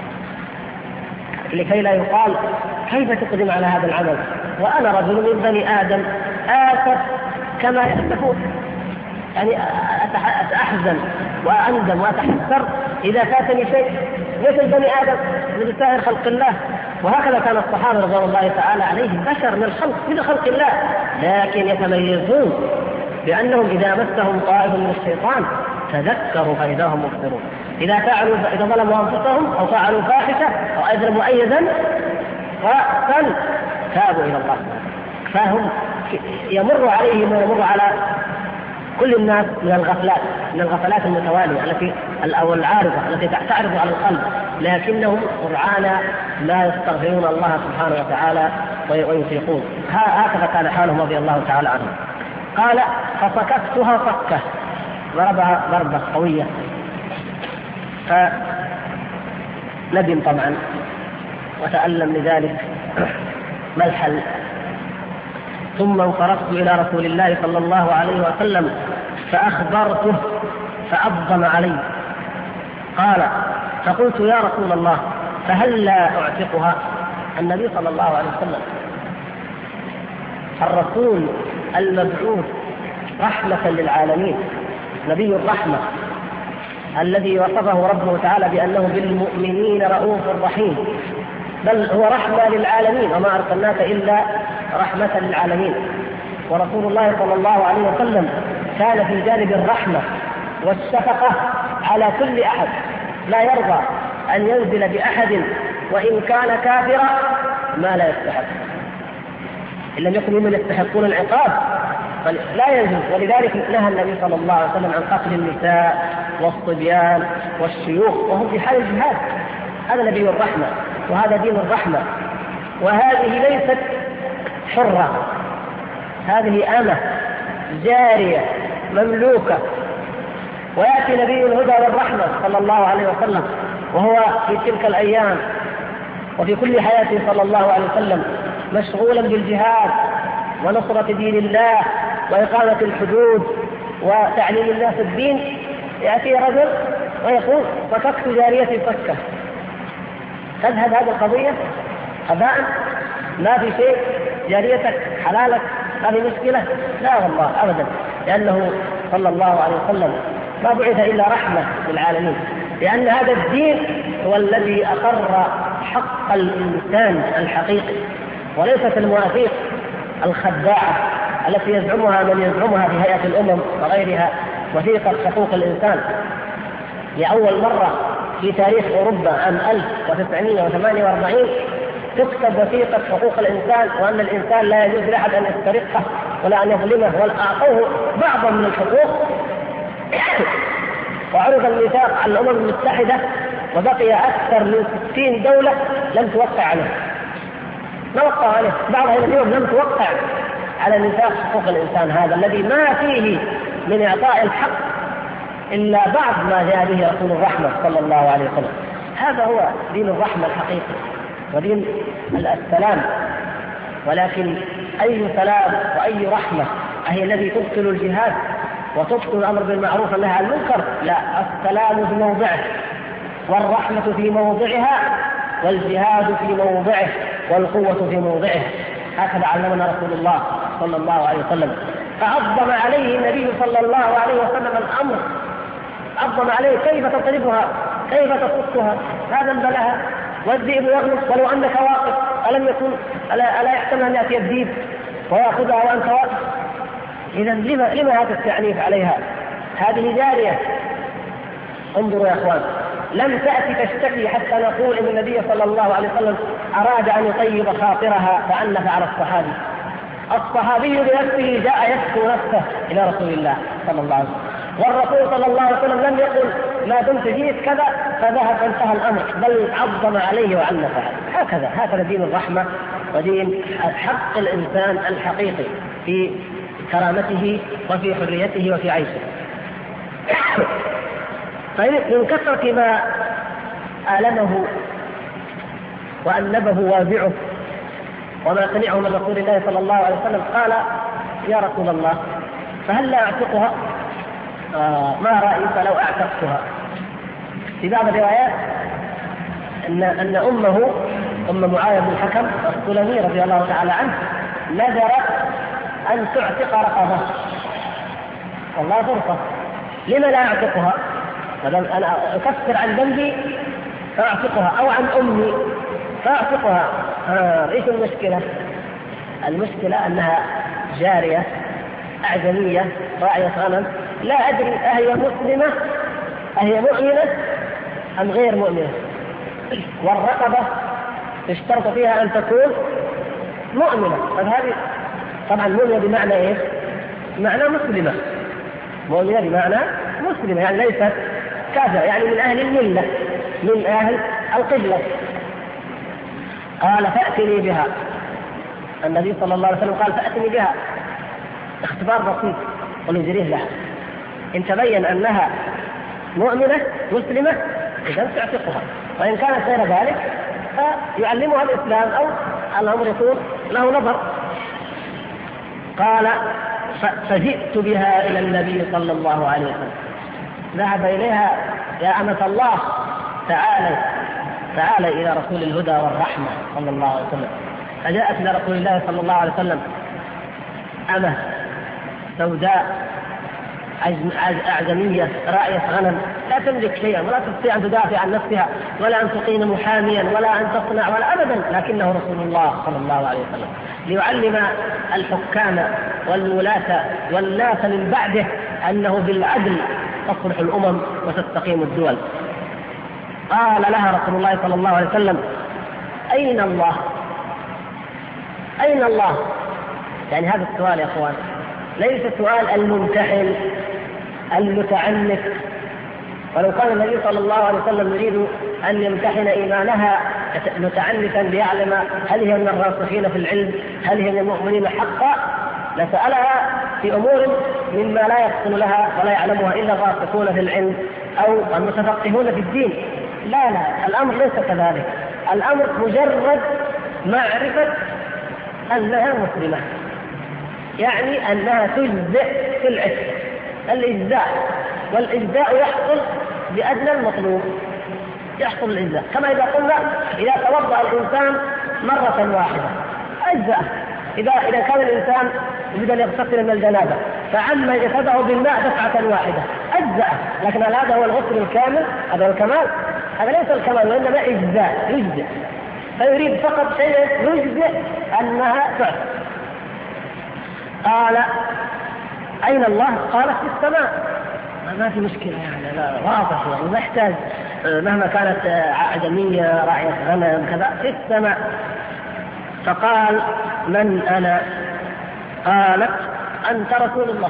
S2: لكي لا يقال: كيف تقدم على هذا العمل وأنا رجل من بني آدم آسف كما يأسفون. يعني أتأحزن وأندم وأتحسر إذا فاتني شيء مثل بني آدم من سائر خلق الله. وهكذا كان الصحابة رضوان الله تعالى عليهم، بشر من الخلق مثل خلق الله، لكن يتميزون بأنهم إذا مسهم طائف من الشيطان تذكروا فإذا هم مبصرون. إذا ظلموا أنفسهم أو فعلوا فاحشة أو أجرموا أي ذنب تابوا إلى الله. فهم يمر عليهم ويمر على كل الناس من الغفلات المتوالية التي أو العارضة التي تعرض على القلب، لكنهم سرعان لا يستغفرون الله سبحانه وتعالى ويطيقون. هكذا كان حالهم رضي الله تعالى عنهم. قال: فصككتها صكة، ضربها ضربة قوية، فندم طبعا وتألم لذلك. ما الحل؟ ثم انصرفت إلى رسول الله صلى الله عليه وسلم فأخبرته فعظم علي. قال: فقلت: يا رسول الله، فهل لا أعتقها؟ النبي صلى الله عليه وسلم الرسول المبعوث رحمة للعالمين، نبي الرحمة الذي وصفه ربه تعالى بأنه بالمؤمنين رؤوف رحيم، بل هو رحمة للعالمين، وما أرسلناك إلا رحمة للعالمين. ورسول الله صلى الله عليه وسلم كان في جانب الرحمة والشفقة على كل أحد، لا يرضى أن ينزل بأحد وإن كان كافرا ما لا يستحق، إن لم يكن ممن يستحقون العقاب لا ينزل. ولذلك نهى النبي صلى الله عليه وسلم عن قتل النساء والصبيان والشيوخ وهم في حال الجهاد. هذا نبي الرحمة وهذا دين الرحمة. وهذه ليست حرة، هذه أمة جارية مملوكة. ويأتي نبي الهدى والرحمة صلى الله عليه وسلم وهو في تلك الأيام وفي كل حياته صلى الله عليه وسلم مشغولا بالجهاد ونصرة دين الله وإقامة الحدود وتعليم الناس الدين. يأتي رجل ويقول: فككت جاريتي فكة. تذهب هذه القضية أباء؟ ما في شيء، جاريتك حلالك، ما في مشكلة؟ لا والله أبدا، لأنه صلى الله عليه وسلم ما بعث إلا رحمة للعالمين، لأن هذا الدين هو الذي أقر حق الإنسان الحقيقي، وليست المواثيق الخداعة التي يزعمها من يزعمها في هيئة الأمم وغيرها وثيقة حقوق الإنسان. لأول مرة في تاريخ أوروبا عام 1948 تكتب وثيقة حقوق الإنسان، وأن الإنسان لا يجوز لأحد أن يسترقه ولا أن يظلمه، ولا أعطوه بعضا من الحقوق. وعرض الميثاق على الأمم المتحدة وبقي أكثر من 60 دولة لم توقع عليه، ما وقع عليه، بعضها اليوم لم توقع على ميثاق حقوق الإنسان هذا الذي ما فيه من إعطاء الحق إلا بعض ما جاء به رسول الرحمة صلى الله عليه وسلم. هذا هو دين الرحمة الحقيقي ودين السلام. ولكن أي سلام وأي رحمة هي الذي تبطل الجهاد وتبطل الأمر بالمعروف والنهي عن المنكر؟ لا، السلام في موضعه والرحمة في موضعها والجهاد في موضعه والقوة في موضعه. هكذا علمنا رسول الله صلى الله عليه وسلم. فعظم عليه النبي صلى الله عليه وسلم الأمر، عظم عليه: كيف تضربها؟ كيف تصدها؟ هذا البلاء والذئب يغلط ولو أنك واقف، ألم يكن ألا يحتمل أن يأتي الذئب ويأخذها وأنت واقف؟ إذا لما هذا التعنيف عليها؟ هذه جارية. انظروا يا أخوان، لم تأتي تشتكي حتى نقول إن النبي صلى الله عليه وسلم أراد أن يطيب خاطرها فأنف على الصحابي. الصحابي بنفسه جاء يشكو نفسه إلى رسول الله صلى الله عليه وسلم، والرسول صلى الله عليه وسلم لم يقل: ما دمت جئت كذا فذهب وانتهى الأمر، بل عظم عليه وعنفه. هكذا دين الرحمة ودين حق الإنسان الحقيقي في كرامته وفي حريته وفي عيشه. فمن كثرة ما آلمه وأنبه وابعه وما سمعه من رسول الله صلى الله عليه وسلم قال: يا رسول الله فهل لا أعتقها؟ ما رأيك لو أعتقتها؟ في بعض الروايات أن أمه أم معاوية بن الحكم السلمي رضي الله تعالى عنه نذرت أن تعتق رقبة. والله فرصة، لما لا أعتقها؟ أنا أكفر عن ذنبي فأعتقها، أو عن أمي فأعتقها. إيش المشكلة؟ المشكلة أنها جارية أعجمية راعية غنم، لا أدري أهي مسلمة أهي مؤمنة أم غير مؤمنة. والرقبة يشترط فيها أن تكون مؤمنة. فهذه طبعا مؤمنة بمعنى إيه؟ بمعنى مسلمة. مؤمنة بمعنى مسلمة يعني ليست كافرة، يعني من أهل الملة، من أهل القبلة. قال: فأتني بها. النبي صلى الله عليه وسلم قال: فأتني بها. اختبار بسيط ونجريه لها. إن تبين أنها مؤمنة مسلمة إذا تعتقها، وإن كانت غير ذلك فيعلمها الإسلام أو الأمر يكون له نظر. قال: فجئت بها إلى النبي صلى الله عليه وسلم. ذهب إليها: يا أمة الله تعالى إلى رسول الهدى والرحمة صلى الله عليه وسلم. فجاءت إلى رسول الله صلى الله عليه وسلم أمة سوداء أعجمية راعية غنم، لا تملك شيئا ولا تستطيع أن تدافع عن نفسها ولا أن تقيم محاميا ولا أن تصنع ولا أبدا، لكنه رسول الله صلى الله عليه وسلم ليعلم الحكام والولاة والناس من بعده أنه بالعدل تصلح الأمم وتستقيم الدول. قال لها رسول الله صلى الله عليه وسلم: أين الله؟ أين الله؟ يعني هذا السؤال يا أخوان ليس سؤال الممتحن المتعنف. ولو كان النبي صلى الله عليه وسلم يريد أن يمتحن إيمانها متعنفا ليعلم هل هي من الراسخين في العلم، هل هي من المؤمنين حقا، لسألها في أمور مما لا يحصل لها ولا يعلمها إلا الراسخون في العلم أو المتفقهون في الدين. لا، الأمر ليس كذلك. الأمر مجرد معرفة أنها مسلمة، يعني أنها تجزئ في العتق. الإجزاء، والإجزاء يحصل بأدنى المطلوب، يحصل الإجزاء. كما إذا قلنا إذا توضأ الإنسان مرة واحدة أجزأ. إذا كان الإنسان يريد أن يغتسل من الجنابة فعم جسده بالماء دفعة واحدة أجزأ. لكن هذا هو الغسل الكامل، هذا هو الكمال. هذا ليس الكمال وإنما إجزاء، يجزئ. فيريد فقط شيء يجزئ أنها تعصى. قال: أين الله؟ قالت: في السماء. ما في مشكلة يعني، لا واضح يعني، ما يحتاج مهما كانت أعجمية راعية غنم كذا، في السماء. فقال: من أنا؟ قالت: أنت رسول الله.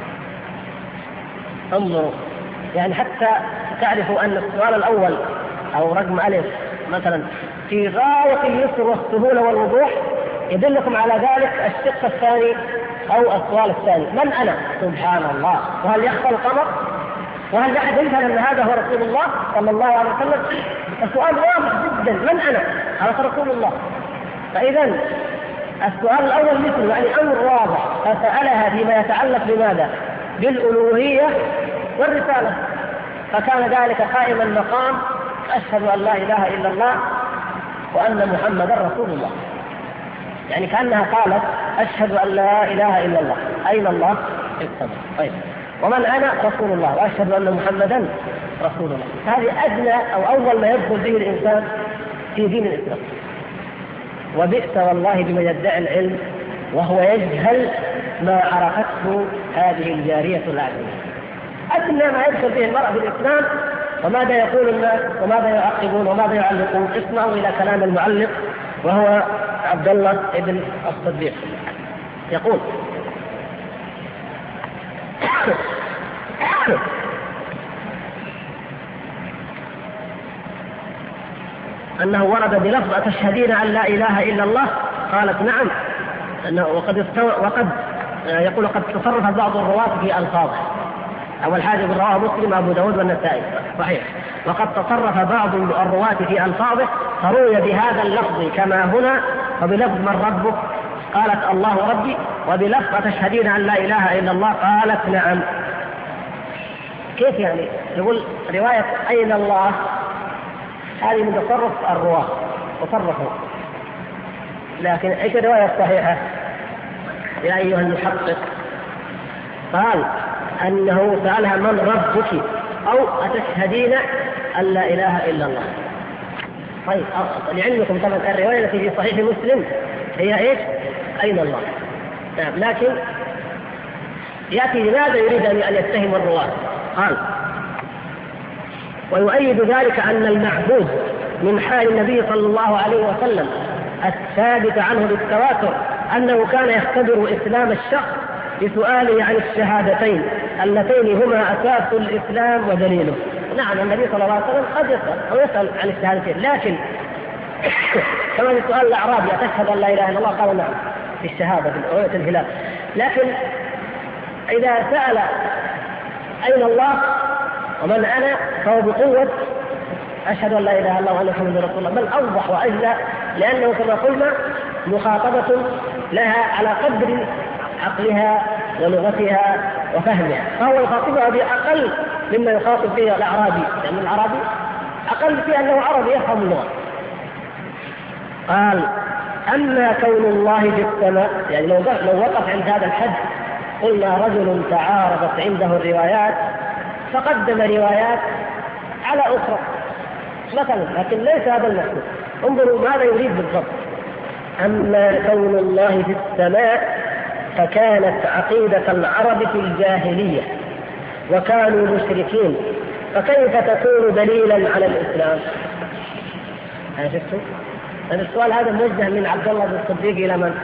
S2: انظروا يعني حتى تعرفوا أن السؤال الأول أو رقم ألف مثلا في غاية اليسر والسهولة والوضوح، يدلكم على ذلك الشق الثاني أو السؤال الثاني: من أنا؟ سبحان الله. وهل يخفى القمر؟ وهل أحد يفهم أن هذا هو رسول الله صلى الله عليه وسلم؟ السؤال واضح جدا: من أنا؟ هذا رسول الله. فإذا السؤال الأول مثل يعني أمر واضح، فسألها فيما يتعلق بماذا؟ بالألوهية والرسالة. فكان ذلك قائما مقام أشهد أن لا إله إلا الله وأن محمدا رسول الله. يعني كأنها قالت: أشهد أن لا إله إلا الله. أين الله؟ في السماء. طيب، ومن أنا؟ رسول الله، وأشهد أن محمدا رسول الله. هذه أدنى أو أول ما يدخل به الإنسان في دين الإسلام. وبئس والله بمن يدعي العلم وهو يجهل ما عرفته هذه الجارية الأعجمية. أدنى ما يدخل به المرء في الإسلام وماذا يقول الناس وماذا يعقبون وماذا يعلقون. اسمعوا إلى كلام المعلق وهو عبد الله ابن الصديق يقول: أنه ورد بلفظ أتشهدين أن لا إله إلا الله؟ قالت نعم. وقد يقول قد تصرف بعض الرواة في ألفاظه. أول حاجة رواه مسلم أبو داود والنسائي صحيح. وقد تصرف بعض الرواة في ألفاظه فروي بهذا اللفظ كما هنا، وبلفظ من ربك؟ قالت الله ربي. وبلفظ أتشهدين أن لا إله إلا الله؟ قالت نعم. كيف يعني؟ يقول رواية أين الله هذه من تصرف الرواة تصرفوا، لكن ايش الرواية الصحيحة يا أيها المحقق؟ قال أنه سألها من ربك أو أتشهدين أن لا إله إلا الله. طيب لعلمكم طبعا الرواية التي في صحيح مسلم هي ايش؟ أين الله. لكن يأتي لماذا يريد أن يتهم الرواة؟ قال ويؤيد ذلك أن المعبود من حال النبي صلى الله عليه وسلم الثابت عنه بالتواتر أنه كان يختبر إسلام الشخص بسؤاله عن الشهادتين اللتين هما أساس الإسلام ودليله. نعم النبي صلى الله عليه وسلم قد يسأل أو يسأل عن الشهادتين، لكن كما في سؤال الأعرابي أتشهد أن لا إله إلا الله؟ قال نعم في الشهادة في رؤية الهلال. لكن إذا سأل أين الله ومن أنا فهو بقوة أشهد أن لا إله إلا الله وأن محمدا رسول الله، بل أوضح وأجلى، لأنه كما قلنا مخاطبة لها على قدر عقلها ولغتها وفهمها، فهو يخاطبها بأقل مما يخاطب به الأعرابي، لأن الأعرابي أقل في أنه عربي يفهم اللغة. قال أما كون الله في السماء، يعني لو وقف عند هذا الحد قلنا رجل تعارضت عنده الروايات فقدم روايات على أخرى مثلا، لكن ليس هذا المقصود. انظروا ماذا يريد بالضبط. أما كون الله في السماء فكانت عقيدة العرب في الجاهلية وكانوا مشركين، فكيف تكون دليلا على الإسلام؟ شفتوا؟ السؤال هذا موجه من عبد الله بن الصديق إلى من؟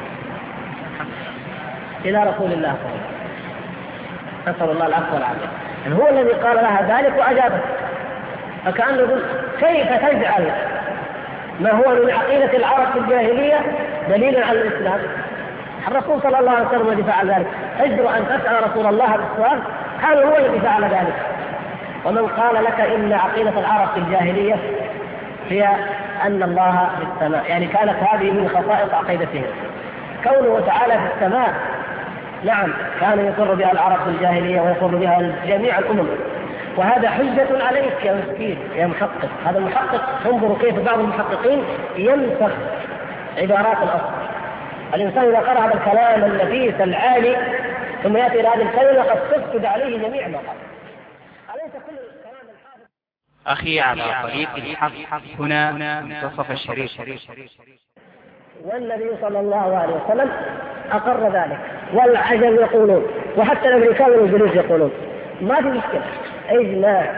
S2: إلى رسول الله صلى الله عليه وسلم، نسأل الله العفو والعافية. هو الذي قال لها ذلك وأجابه، فكأنه يقول كيف تجعل ما هو من عقيدة العرب في الجاهلية دليلا على الإسلام؟ الرسول صلى الله عليه وسلم الذي فعل ذلك، تجدر أن تسأل رسول الله هذا السؤال؟ هذا هو الذي فعل ذلك. ومن قال لك إن عقيدة العرب في الجاهلية هي أن الله في السماء، يعني كانت هذه من خصائص عقيدتهم كونه تعالى في السماء. نعم كان يقر بها العرب في الجاهلية ويقر بها جميع الأمم، وهذا حجة عليك يا مسكين يا محقق. هذا المحقق انظروا كيف بعض المحققين ينسخ عبارات الأصل. الإنسان إذا قرأ هذا الكلام النفيس العالي ثم يأتي إلى هذه الكلمة قد تفسد عليه جميع ما قال. أليس كل الكلام الحافظ
S3: أخي على طريق الحق هنا منتصف الشريف.
S2: والنبي صلى الله عليه وسلم أقر ذلك، والعجم يقولون، وحتى الأمريكان والإنجليز يقولون. ما في مشكلة، إجماع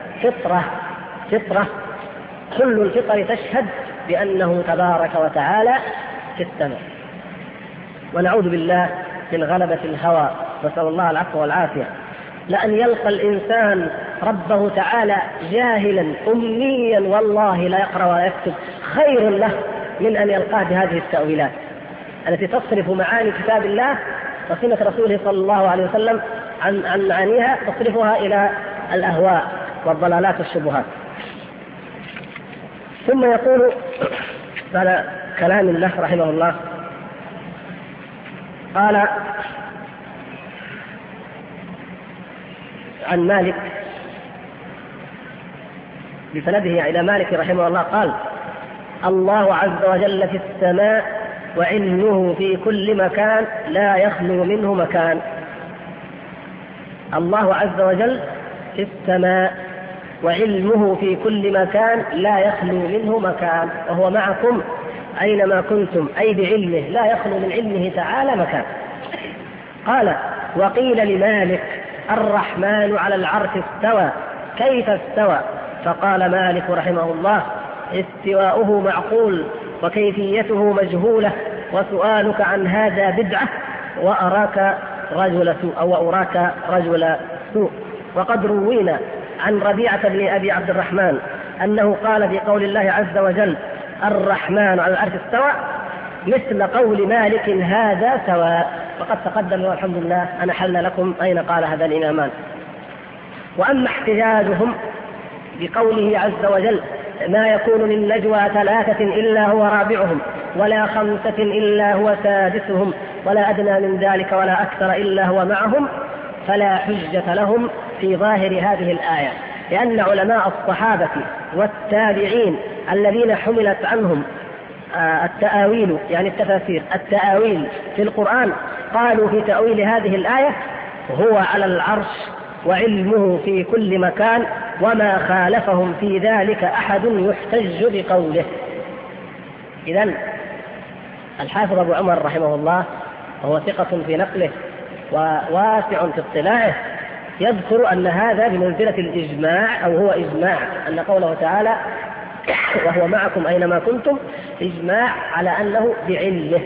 S2: فطرة كل الفطر تشهد بأنه تبارك وتعالى في السماء. ونعوذ بالله من غلبة الهوى، نسأل الله العفو والعافية. لأن يلقى الإنسان ربه تعالى جاهلا أميا والله لا يقرأ ولا يكتب خير له من أن يلقاه بهذه التأويلات التي تصرف معاني كتاب الله وسنة رسوله صلى الله عليه وسلم عن معانيها، تصرفها إلى الأهواء والضلالات والشبهات. ثم يقول على كلام الله رحمه الله، قال عن مالك بسنده إلى مالك رحمه الله قال: الله عز وجل في السماء وعلمه في كل مكان لا يخلو منه مكان. الله عز وجل في السماء وعلمه في كل مكان لا يخلو منه مكان، وهو معكم أينما كنتم، أي بعلمه لا يخلو من علمه تعالى مكان. قال: وقيل لمالك: الرحمن على العرش استوى، كيف استوى؟ فقال مالك رحمه الله: استواؤه معقول وكيفيته مجهولة، وسؤالك عن هذا بدعة، وأراك رجل سوء أو أراك رجل سوء. وقد روينا عن ربيعة بن أبي عبد الرحمن أنه قال في قول الله عز وجل الرحمن على العرش استوى مثل قول مالك هذا سواء، فقد تقدم والحمد لله أن حل لكم أين قال هذا الإمامان. وأما احتجاجهم بقوله عز وجل ما يكون من نجوى ثلاثة إلا هو رابعهم ولا خمسة إلا هو سادسهم ولا أدنى من ذلك ولا أكثر إلا هو معهم، فلا حجة لهم في ظاهر هذه الآية، لأن علماء الصحابة والتابعين الذين حملت عنهم التآويل يعني التفاسير التآويل في القرآن قالوا في تأويل هذه الآية هو على العرش وعلمه في كل مكان وما خالفهم في ذلك أحد يحتج بقوله. إذن الحافظ أبو عمر رحمه الله وهو ثقة في نقله وواسع في اطلاعه يذكر أن هذا بمنزلة الإجماع أو هو إجماع، أن قوله تعالى وهو معكم أينما كنتم إجماع على أنه بعلمه،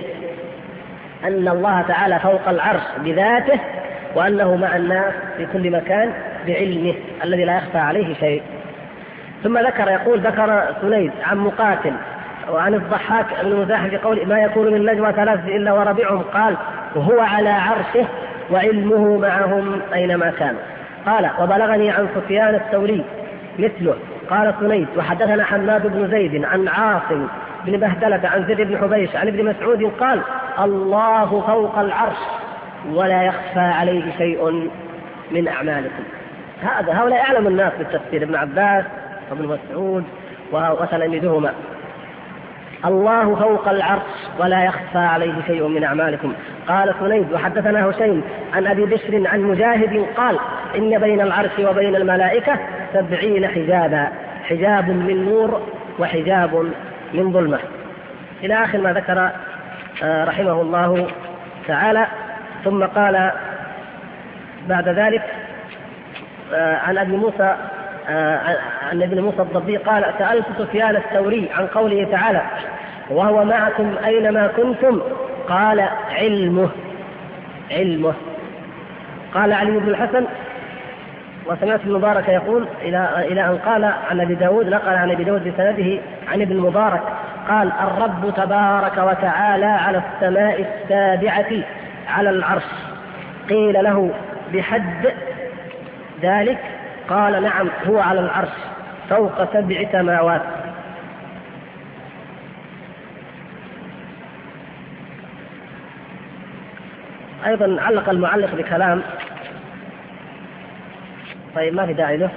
S2: أن الله تعالى فوق العرش بذاته وأنه مع الناس في كل مكان بعلمه الذي لا يخفى عليه شيء. ثم ذكر سنيد عن مقاتل وعن الضحاك بن مزاحم في قول ما يكون من نجوى ثلاثة إلا وربيعهم قال وهو على عرشه وعلمه معهم أينما كانوا. قال وبلغني عن سفيان الثوري مثله. قال سنيد وحدثنا حماد بن زيد عن عاصم بن بهدلة عن زيد بن حبيش عن ابن مسعود قال الله فوق العرش ولا يخفى عليه شيء من أعمالكم. هؤلاء أعلم الناس بالتفسير، ابن عباس وابن مسعود وتلاميذهما. الله فوق العرش ولا يخفى عليه شيء من أعمالكم. قال سنيد وحدثنا هشيم عن أبي بشر عن مجاهد قال إن بين العرش وبين الملائكة 70 حجابا، حجاب من نور وحجاب من ظلمة، إلى آخر ما ذكر رحمه الله تعالى. ثم قال بعد ذلك عن ابن موسى عن ابن موسى الضبي قال سألت سفيان الثوري عن قوله تعالى وهو معكم أينما كنتم قال علمه. قال علي بن الحسن وسمعت المبارك يقول إلى أن قال عن أبي داود، نقل عن أبي داود بسنده عن ابن المبارك قال الرب تبارك وتعالى على السماء السابعة على العرش. قيل له بحد ذلك قال نعم هو على العرش فوق 7 سماوات. أيضا علق المعلق بكلام طيب ما في داعي له.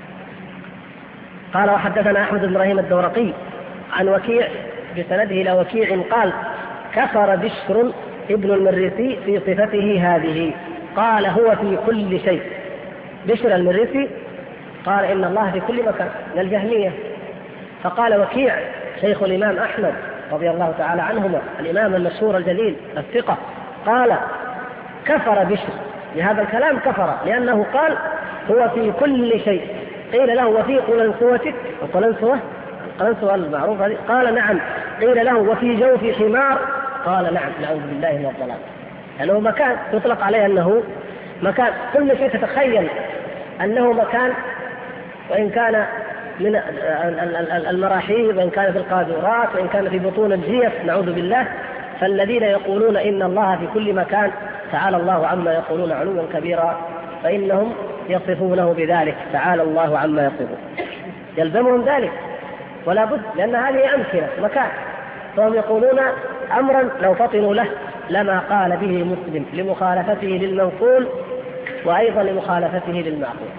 S2: قال وحدثنا أحمد بن إبراهيم الدورقي عن وكيع بسنده إلى وكيع قال كفر بشر ابن المريسي في صفته هذه، قال هو في كل شيء. بشر المريسي قال إن الله في كل مكان من الجهمية. فقال وكيع شيخ الإمام أحمد رضي الله تعالى عنهما الإمام المشهور الجليل الثقة قال كفر بشر لهذا الكلام، كفر لأنه قال هو في كل شيء. قيل له وفي قلنسوتك، القلنسوة المعروفة قال نعم. قيل له وفي جوف حمار قال نعم نعوذ بالله من الضلال. لأنه مكان يطلق عليه أنه مكان، كل شيء تتخيل أنه مكان، وإن كان من المراحيض وإن كان في القاذورات وإن كان في بطون الجيف نعوذ بالله. فالذين يقولون إن الله في كل مكان تعالى الله عما يقولون علوا كبيرا، فإنهم يصفونه بذلك تعالى الله عما يصفون، يلزمهم ذلك ولا بد، لأن هذه أمثلة مكان. فهم يقولون أمرا لو فطنوا له لما قال به مسلم لمخالفته للمنقول وأيضا لمخالفته للمعقول.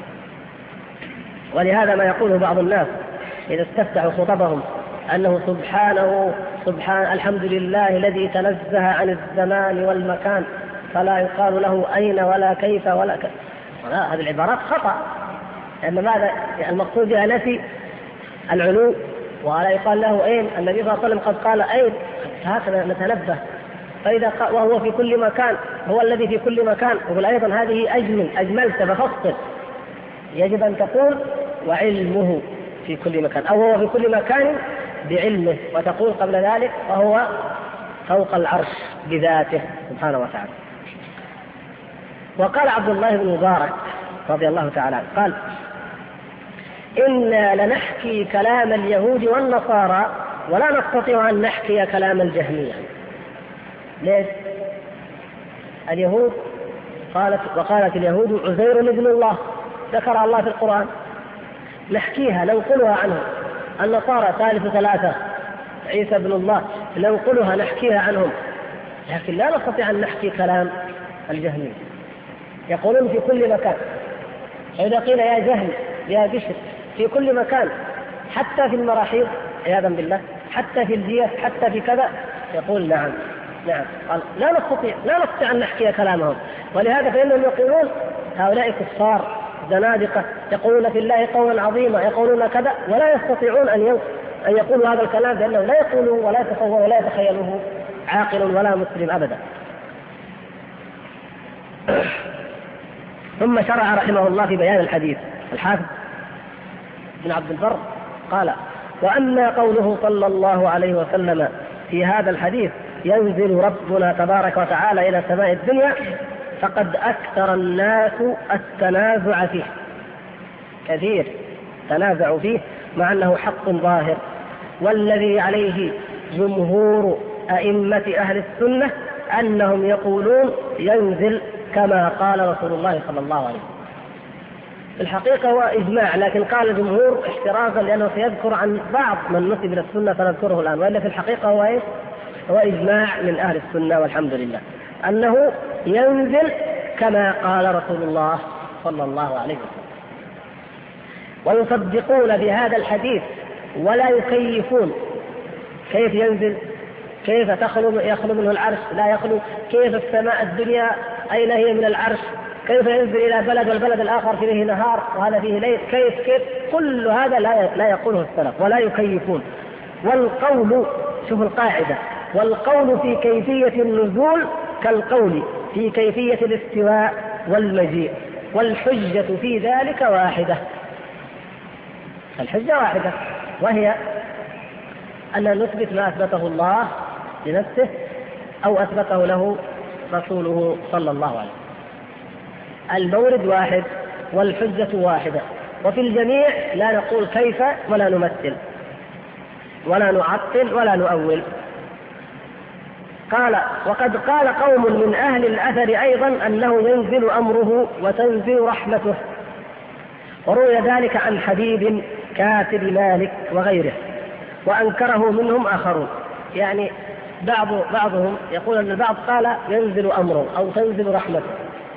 S2: ولهذا ما يقوله بعض الناس إذا استفتحوا خطبهم أنه سبحان الحمد لله الذي تنزه عن الزمان والمكان فلا يقال له أين ولا كيف ولا هذه العبارات خطأ، لأن ماذا المقصود بها نفي العلو، ولا يقال له أين. النبي صلى الله عليه وسلم قد قال أين، هكذا نتنبه. فإذا وهو في كل مكان، هو الذي في كل مكان. وقل أيضا هذه أجملت بفصل، يجب أن تقول وعلمه في كل مكان، أو هو في كل مكان بعلمه، وتقول قبل ذلك وهو فوق العرش بذاته سبحانه وتعالى. وقال عبد الله بن مبارك رضي الله تعالى عنه قال إنا لنحكي كلام اليهود والنصارى ولا نستطيع أن نحكي كلام الجهمية. ليش؟ اليهود وقالت اليهود عزير ابن الله، ذكر الله في القرآن، نحكيها ننقلها عنهم. النصارى ثالث ثلاثة، عيسى ابن الله، ننقلها نحكيها عنهم، لكن لا نستطيع أن نحكي كلام الجهمية. يقولون في كل مكان، إذا قيل يا جهل يا بشر في كل مكان، حتى في المراحيض عياذا بالله، حتى في الديات، حتى في كذا، يقول نعم نعم. لا نستطيع أن نحكي كلامهم. ولهذا فإنهم يقولون هؤلاء كفار زنادقة يقولون في الله قولا عظيما، يقولون كذا، ولا يستطيعون أن يقولوا هذا الكلام، لأنه لا يقولوه ولا يتصور ولا يتخيله عاقل ولا مسلم أبدا. ثم شرع رحمه الله في بيان الحديث. الحافظ بن عبد البر قال: وأما قوله صلى الله عليه وسلم في هذا الحديث ينزل ربنا تبارك وتعالى إلى سماء الدنيا، فقد أكثر الناس التنازع فيه، كثير تنازعوا فيه، مع أنه حق ظاهر. والذي عليه جمهور أئمة أهل السنة أنهم يقولون ينزل كما قال رسول الله صلى الله عليه وسلم. الحقيقة هو إجماع، لكن قال الجمهور احترازا لأنه سيذكر عن بعض من نسب إلى السنة فنذكره الآن، وإلا في الحقيقة هو إجماع من أهل السنة والحمد لله أنه ينزل كما قال رسول الله صلى الله عليه وسلم. ويصدقون بهذا الحديث ولا يكيفون كيف ينزل، كيف يخلو منه العرش، لا يخلو، كيف السماء الدنيا أين هي من العرش، كيف ينزل إلى بلد والبلد الآخر فيه نهار وهذا فيه ليل، كيف كل هذا لا يقوله السلف ولا يكيفون. والقول، شوف القاعدة، والقول في كيفية النزول كالقول في كيفية الاستواء والمجيء، والحجة في ذلك واحدة. الحجة واحدة، وهي أن نثبت ما أثبته الله لنفسه أو أثبته له رسوله صلى الله عليه وسلم. المورد واحد والحجة واحدة، وفي الجميع لا نقول كيف ولا نمثل ولا نعطل ولا نؤول. قال: وقد قال قوم من أهل الأثر أيضا أنه ينزل أمره وتنزل رحمته، وروي ذلك عن حبيب كاتب مالك وغيره، وأنكره منهم آخرون. يعني بعضهم يقول أن البعض قال ينزل أمره أو تنزل رحمته.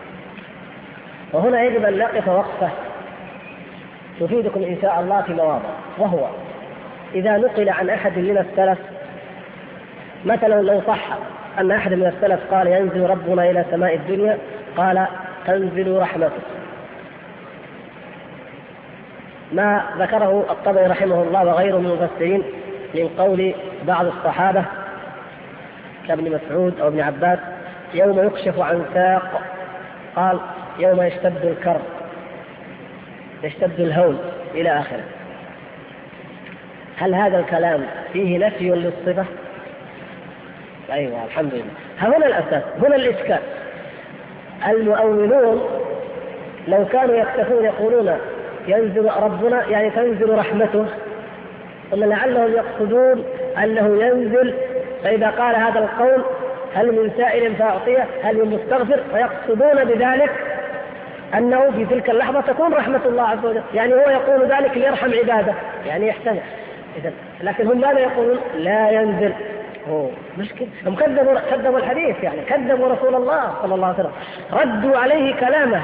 S2: وهنا يجب أن نقف وقفة تفيدكم إن شاء الله في مواضع، وهو إذا نقل عن أحد من السلف، مثلا لو صح أن أحد من السلف قال ينزل ربنا إلى سماء الدنيا، قال تنزل رحمته، ما ذكره الطبري رحمه الله وغيره من المفسرين من قول بعض الصحابة كابن مسعود أو ابن عباس: يوم يكشف عن ساق، قال يوم يشتد الكرب، يشتد الهول إلى آخره. هل هذا الكلام فيه نفي للصفة؟ أيوة الحمد لله. هنا الأساس، هنا الإشكال. المؤولون لو كانوا يكتفون يقولون ينزل ربنا يعني تنزل رحمته، قلنا لعلهم يقصدون أنه ينزل، فإذا قال هذا القول هل من سائل فأعطيه، هل من مستغفر، ويقصدون بذلك أنه في تلك اللحظة تكون رحمة الله عز وجل، يعني هو يقول ذلك ليرحم عباده، يعني يحتمل. لكن هم ماذا يقولون؟ لا ينزل. مشكلة، هم كذبوا الحديث، يعني كذبوا رسول الله صلى الله عليه وسلم، ردوا عليه كلامه،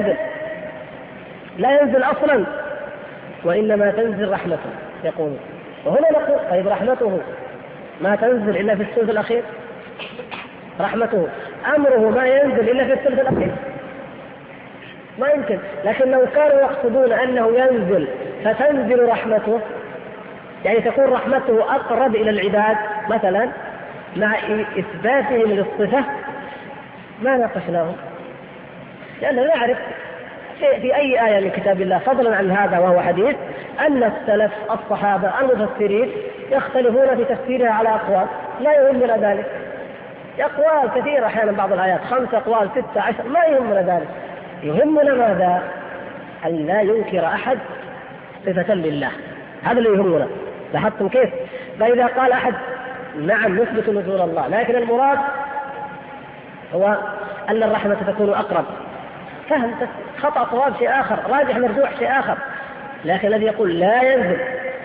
S2: لا ينزل أصلا، وإنما تنزل رحمته يقولون. وهنا نقول طيب رحمته ما تنزل إلا في الثلث الأخير، رحمته أمره ما ينزل إلا في الثلث الأخير، ما يمكن. لكن لو كانوا يقصدون أنه ينزل فتنزل رحمته، يعني تكون رحمته أقرب إلى العباد مثلا، مع إثباتهم للصفة ما ناقشناهم، لأنه نعرف في أي آية من كتاب الله فضلا عن هذا وهو حديث أن السلف الصحابة المفسرين يختلفون في تفسيرها على أقوال، لا يهمنا ذلك. أقوال كثيرة أحيانا، بعض الآيات 5 أقوال 6 10، ما يهمنا ذلك. يهمنا ماذا؟ أن لا ينكر أحد صفة لله. هذا اللي يهمنا. لاحظتم كيف؟ فإذا قال أحد نعم نثبت نزول الله، لكن المراد هو أن الرحمة تكون أقرب، فهم خطأ صواب شيء آخر، راجح مرجوح شيء آخر. لكن الذي يقول لا ينزل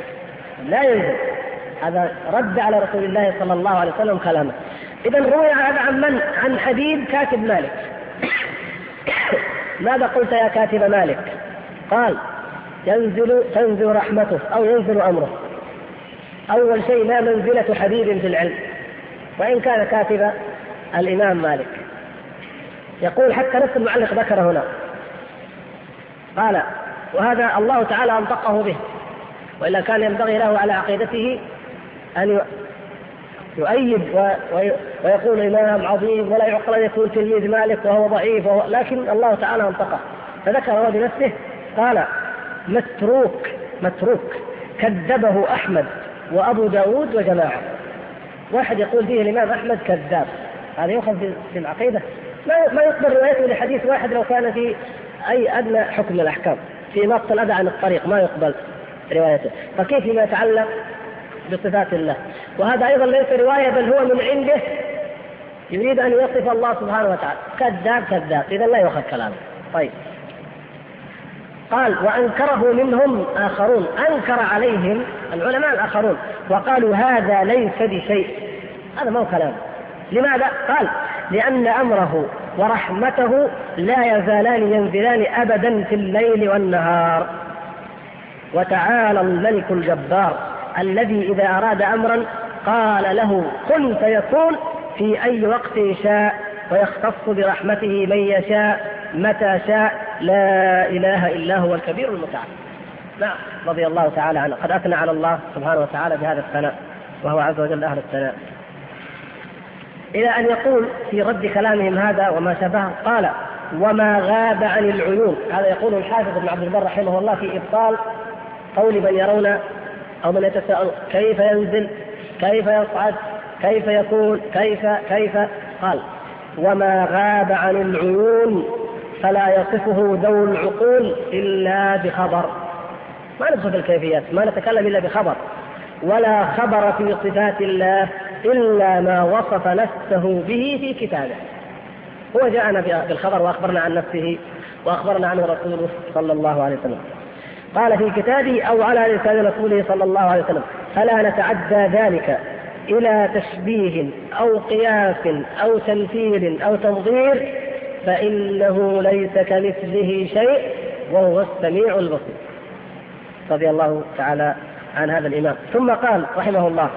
S2: هذا رد على رسول الله صلى الله عليه وسلم كلامه. إذن روي هذا عن من؟ عن حبيب كاتب مالك. ماذا قلت يا كاتب مالك؟ قال تنزل رحمته أو ينزل أمره. أول شيء لا منزلة حبيب في العلم، وإن كان كاتب الإمام مالك. يقول حتى نفس المعلق ذكر هنا، قال وهذا الله تعالى أنطقه به، وإلا كان ينبغي له على عقيدته أن يؤيد ويقول إمام عظيم ولا يعقل أن يكون تلميذ مالك وهو ضعيف لكن الله تعالى أنطقه. فذكر هو بنفسه قال متروك كذبه أحمد وأبو داود وجماعة. واحد يقول فيه الإمام أحمد كذاب، هذا يؤخذ في العقيدة؟ ما يقبل روايته لحديث واحد لو كان في أي أدنى حكم من الأحكام، في نقص الأذى عن الطريق ما يقبل روايته، فكيف ما يتعلق بصفات الله؟ وهذا أيضا ليس رواية بل هو من عنده يريد أن يصف الله سبحانه وتعالى كذاب، إذا لا يؤخذ كلامه. طيب، قال وأنكره منهم آخرون، أنكر عليهم العلماء الآخرون وقالوا هذا ليس بشيء، هذا ما هو كلام. لماذا؟ قال لأن أمره ورحمته لا يزالان ينزلان أبدا في الليل والنهار. وتعالى الملك الجبار الذي إذا أراد أمرا قال له كن فيكون في أي وقت شاء، ويختص برحمته من يشاء متى شاء، لا إله إلا هو الكبير المتعال. نعم، رضي الله تعالى عنه، قد أثنى على الله سبحانه وتعالى بهذا الثناء، وهو عز وجل أهل الثناء. إلى أن يقول في رد كلامهم هذا وما شابهه، قال وما غاب عن العيون. هذا يقول الحافظ ابن عبد البر رحمه الله في إبطال قول من يرون أو من يتساءل كيف ينزل، كيف يصعد، كيف يكون، كيف. قال وما غاب عن العيون فلا يصفه ذو العقول إلا بخبر. ما ندخل في الكيفيات، ما نتكلم إلا بخبر. ولا خبر في صفات الله إلا ما وصف نفسه به في كتابه. هو جاءنا بالخبر وأخبرنا عن نفسه وأخبرنا عنه رسوله صلى الله عليه وسلم. قال في كتابه أو على لسان رسوله صلى الله عليه وسلم، فلا نتعدى ذلك إلى تشبيه أو قياس أو تمثيل أو تنظير، فإنه ليس كمثله شيء وهو السميع البصير. رضي الله تعالى عن هذا الإمام. ثم قال رحمه الله،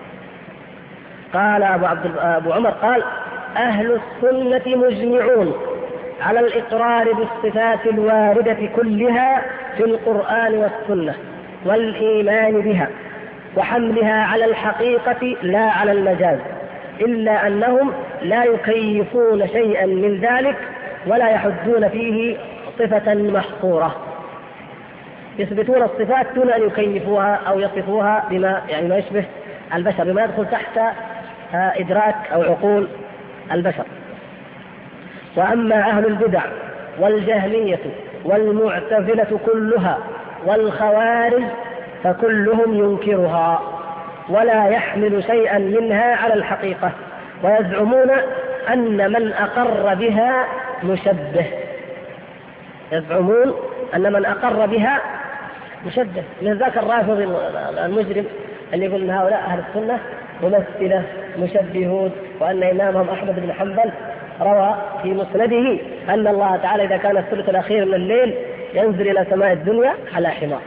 S2: قال أبو عمر قال أهل السنة مجمعون على الإقرار بالصفات الواردة كلها في القرآن والسنة والإيمان بها وحملها على الحقيقة لا على المجاز، إلا أنهم لا يكيفون شيئا من ذلك ولا يحدون فيه صفة محصورة. يثبتون الصفات دون أن يكيفوها أو يصفوها بما ما يشبه البشر، بما يدخل تحت إدراك أو عقول البشر. وأما أهل البدع والجهمية والمعتزلة كلها والخوارج فكلهم ينكرها ولا يحمل شيئا منها على الحقيقة، ويزعمون أن من أقر بها مشبه. يزعمون أن من أقر بها مشبه، من ذاك الرافض المجرم اللي يقول أن هؤلاء أهل السنة ممثلة مشبهون، وأن إمامهم أحمد بن حنبل روى في مسنده أن الله تعالى إذا كان الثلث الأخير من الليل ينزل إلى سماء الدنيا على حمار.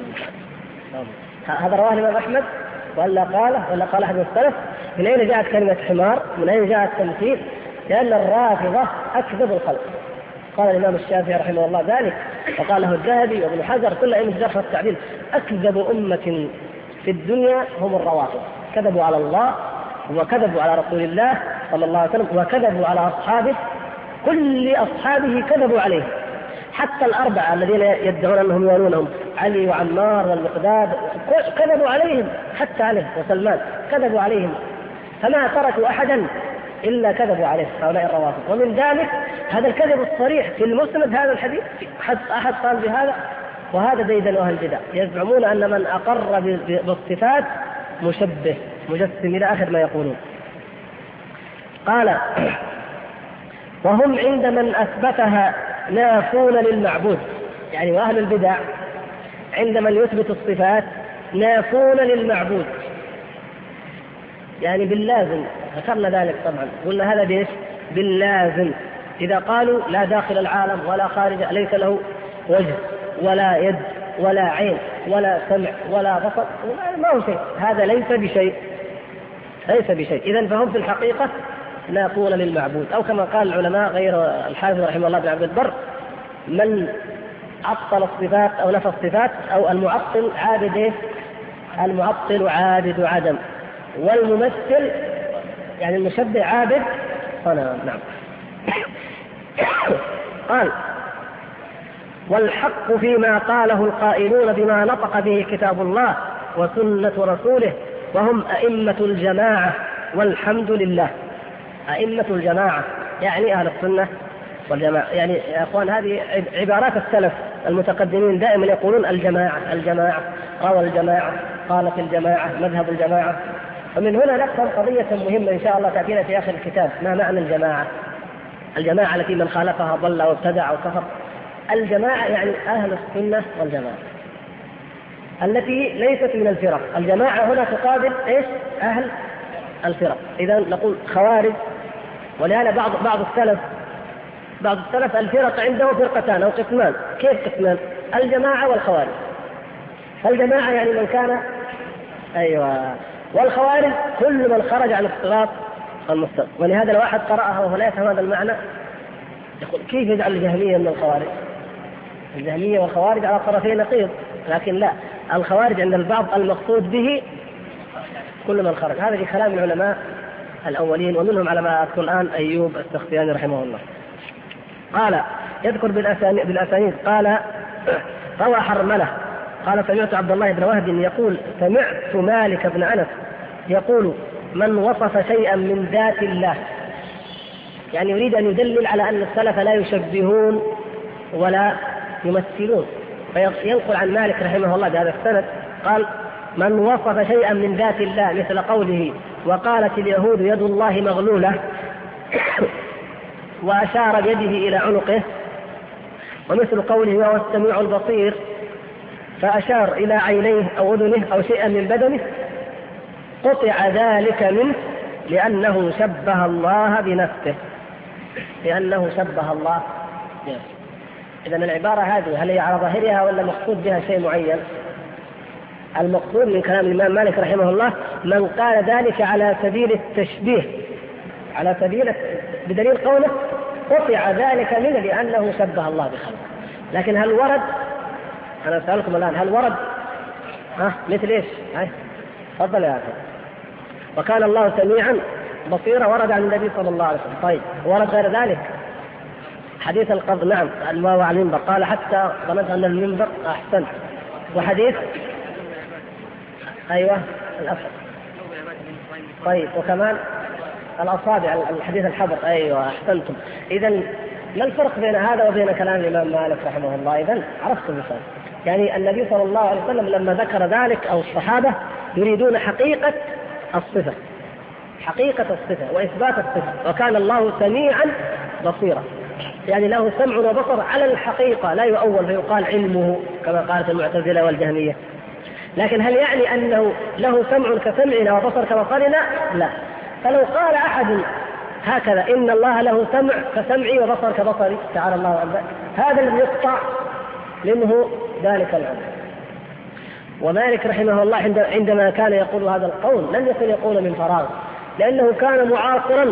S2: هذا رواه الإمام أحمد ولا قال أحد السلف؟ من أين جاءت كلمة حمار؟ من أين جاءت التمثيل؟ لأن الرافضة أكذب الخلق. قال الإمام الشافعي رحمه الله ذلك، وقاله الذهبي وابن حجر كل أئمة الجرح والتعديل، أكذب أمة في الدنيا هم الروافض. كذبوا على الله وكذبوا على رسول الله صلى الله عليه وسلم وكذبوا على أصحابه، كل أصحابه كذبوا عليه، حتى الأربعة الذين يدعون أنهم يرونهم علي وعمار والمقداد كذبوا عليهم، حتى عليه وسلمان كذبوا عليهم، فما تركوا أحدا إلا كذبوا عليه هؤلاء الروافض. ومن ذلك هذا الكذب الصريح في المسند هذا الحديث، أحد قال بهذا وهذا ديدن أهل البدع، يزعمون أن من أقر بالصفات مشبه مجسم إلى آخر ما يقولون. قال: وهم عند من أثبتها نافون للمعبود، يعني وأهل البدع عند من يثبت الصفات نافون للمعبود، يعني باللازم. ذكرنا ذلك طبعا، قلنا هذا بإيش؟ باللازم. إذا قالوا لا داخل العالم ولا خارج، ليس له وجه ولا يد ولا عين ولا سمع ولا بصر، ما هو شيء، هذا ليس بشيء، ليس بشيء. إذن فهم في الحقيقة نافون للمعبود، أو كما قال العلماء غير الحافظ رحمه الله بن عبد البر: من عطل الصفات أو نفى الصفات، أو المعطل عابد إيه؟ المعطل عابد عدم، والممثل يعني المشبه عابد صنم. نعم. قال: والحق فيما قاله القائلون بما نطق به كتاب الله وسنة رسوله، وهم أئمة الجماعة والحمد لله. أئمة الجماعة يعني أهل السنة والجماعة. يعني يا أخوان هذه عبارات السلف المتقدمين، دائما يقولون الجماعة الجماعة، روى الجماعة، قالت الجماعة، مذهب الجماعة. ومن هنا نفهم قضية مهمة إن شاء الله تأتينا في آخر الكتاب: ما معنى الجماعة؟ الجماعة التي من خالفها ضل وابتدع أو كفر. الجماعة يعني أهل السنة والجماعة التي ليست من الفرق. الجماعة هنا تقابل إيش؟ أهل الفرق. إذا نقول خوارج. ولهذا بعض السلف الفرق عنده فرقتان أو قسمان. كيف قسمان؟ الجماعة والخوارج. الجماعة يعني من كان والخوارج كل من خرج عن الصراط المستقيم. ولهذا لو أحد قرأها وهو لا يفهم هذا المعنى يقول: كيف يجعل الجهمية من الخوارج؟ الجهمية والخوارج على طرفين نقيض. لكن لا، الخوارج عند البعض المقصود به كل من خرج. هذا في كلام العلماء الأولين، ومنهم على ما أذكر الآن أيوب السختياني رحمه الله. قال: يذكر بالأسانيد. قال: روى حرملة قال: سمعت عبد الله بن وهب يقول: سمعت مالك بن أنس يقول: من وصف شيئا من ذات الله، يعني يريد أن يدلل على أن السلف لا يشبهون ولا يمثلون. فينقل عن مالك رحمه الله بهذا السند قال: من وصف شيئا من ذات الله مثل قوله: وقالت اليهود يد الله مغلولة، وأشار بيده إلى عنقه، ومثل قوله: وهو السميع البصير، فأشار إلى عينيه أو أذنه أو شيئا من بدنه، قطع ذلك منه لأنه شبه الله بنفسه. لأنه شبه الله بنفسه. إذن العبارة هذه هل هي على ظاهرها ولا مقصود بها شيء معين؟ المقصود من كلام الإمام مالك رحمه الله من قال ذلك على سبيل التشبيه، على سبيل بدليل قوله: قطع ذلك منه لأنه شبه الله بخلقه. لكن هل ورد؟ أنا أسألكم الآن، هل ورد مثل إيش؟ تفضل يا أخي. وكان الله سميعا بصيرا ورد عن النبي صلى الله عليه وسلم. طيب، ورد غير ذلك حديث القبض. نعم، الماء على المنبر، قال: حتى ظننت أن المنبر أحسن. وحديث الأصل. طيب، وكمان الأصابع، الحديث الحبر. أحسنتم. إذن ما الفرق بين هذا وبين كلام الإمام مالك رحمه الله؟ إذن عرفتم المثال. يعني النبي صلى الله عليه وسلم لما ذكر ذلك أو الصحابة يريدون حقيقة الصفة، حقيقة الصفة وإثبات الصفة. وكان الله سميعا بصيرا، يعني له سمع وبصر على الحقيقة، لا يؤول فيقال علمه كما قالت المعتزلة والجهمية. لكن هل يعني أنه له سمع كسمعنا وبصر كبصرنا؟ لا. فلو قال أحد هكذا إن الله له سمع كسمعي وبصر كبصري تعالى الله عن ذلك، هذا الذي يقطع منه ذلك العلم. ومالك رحمه الله عندما كان يقول هذا القول لم يكن يقول من فراغ، لأنه كان معاصرا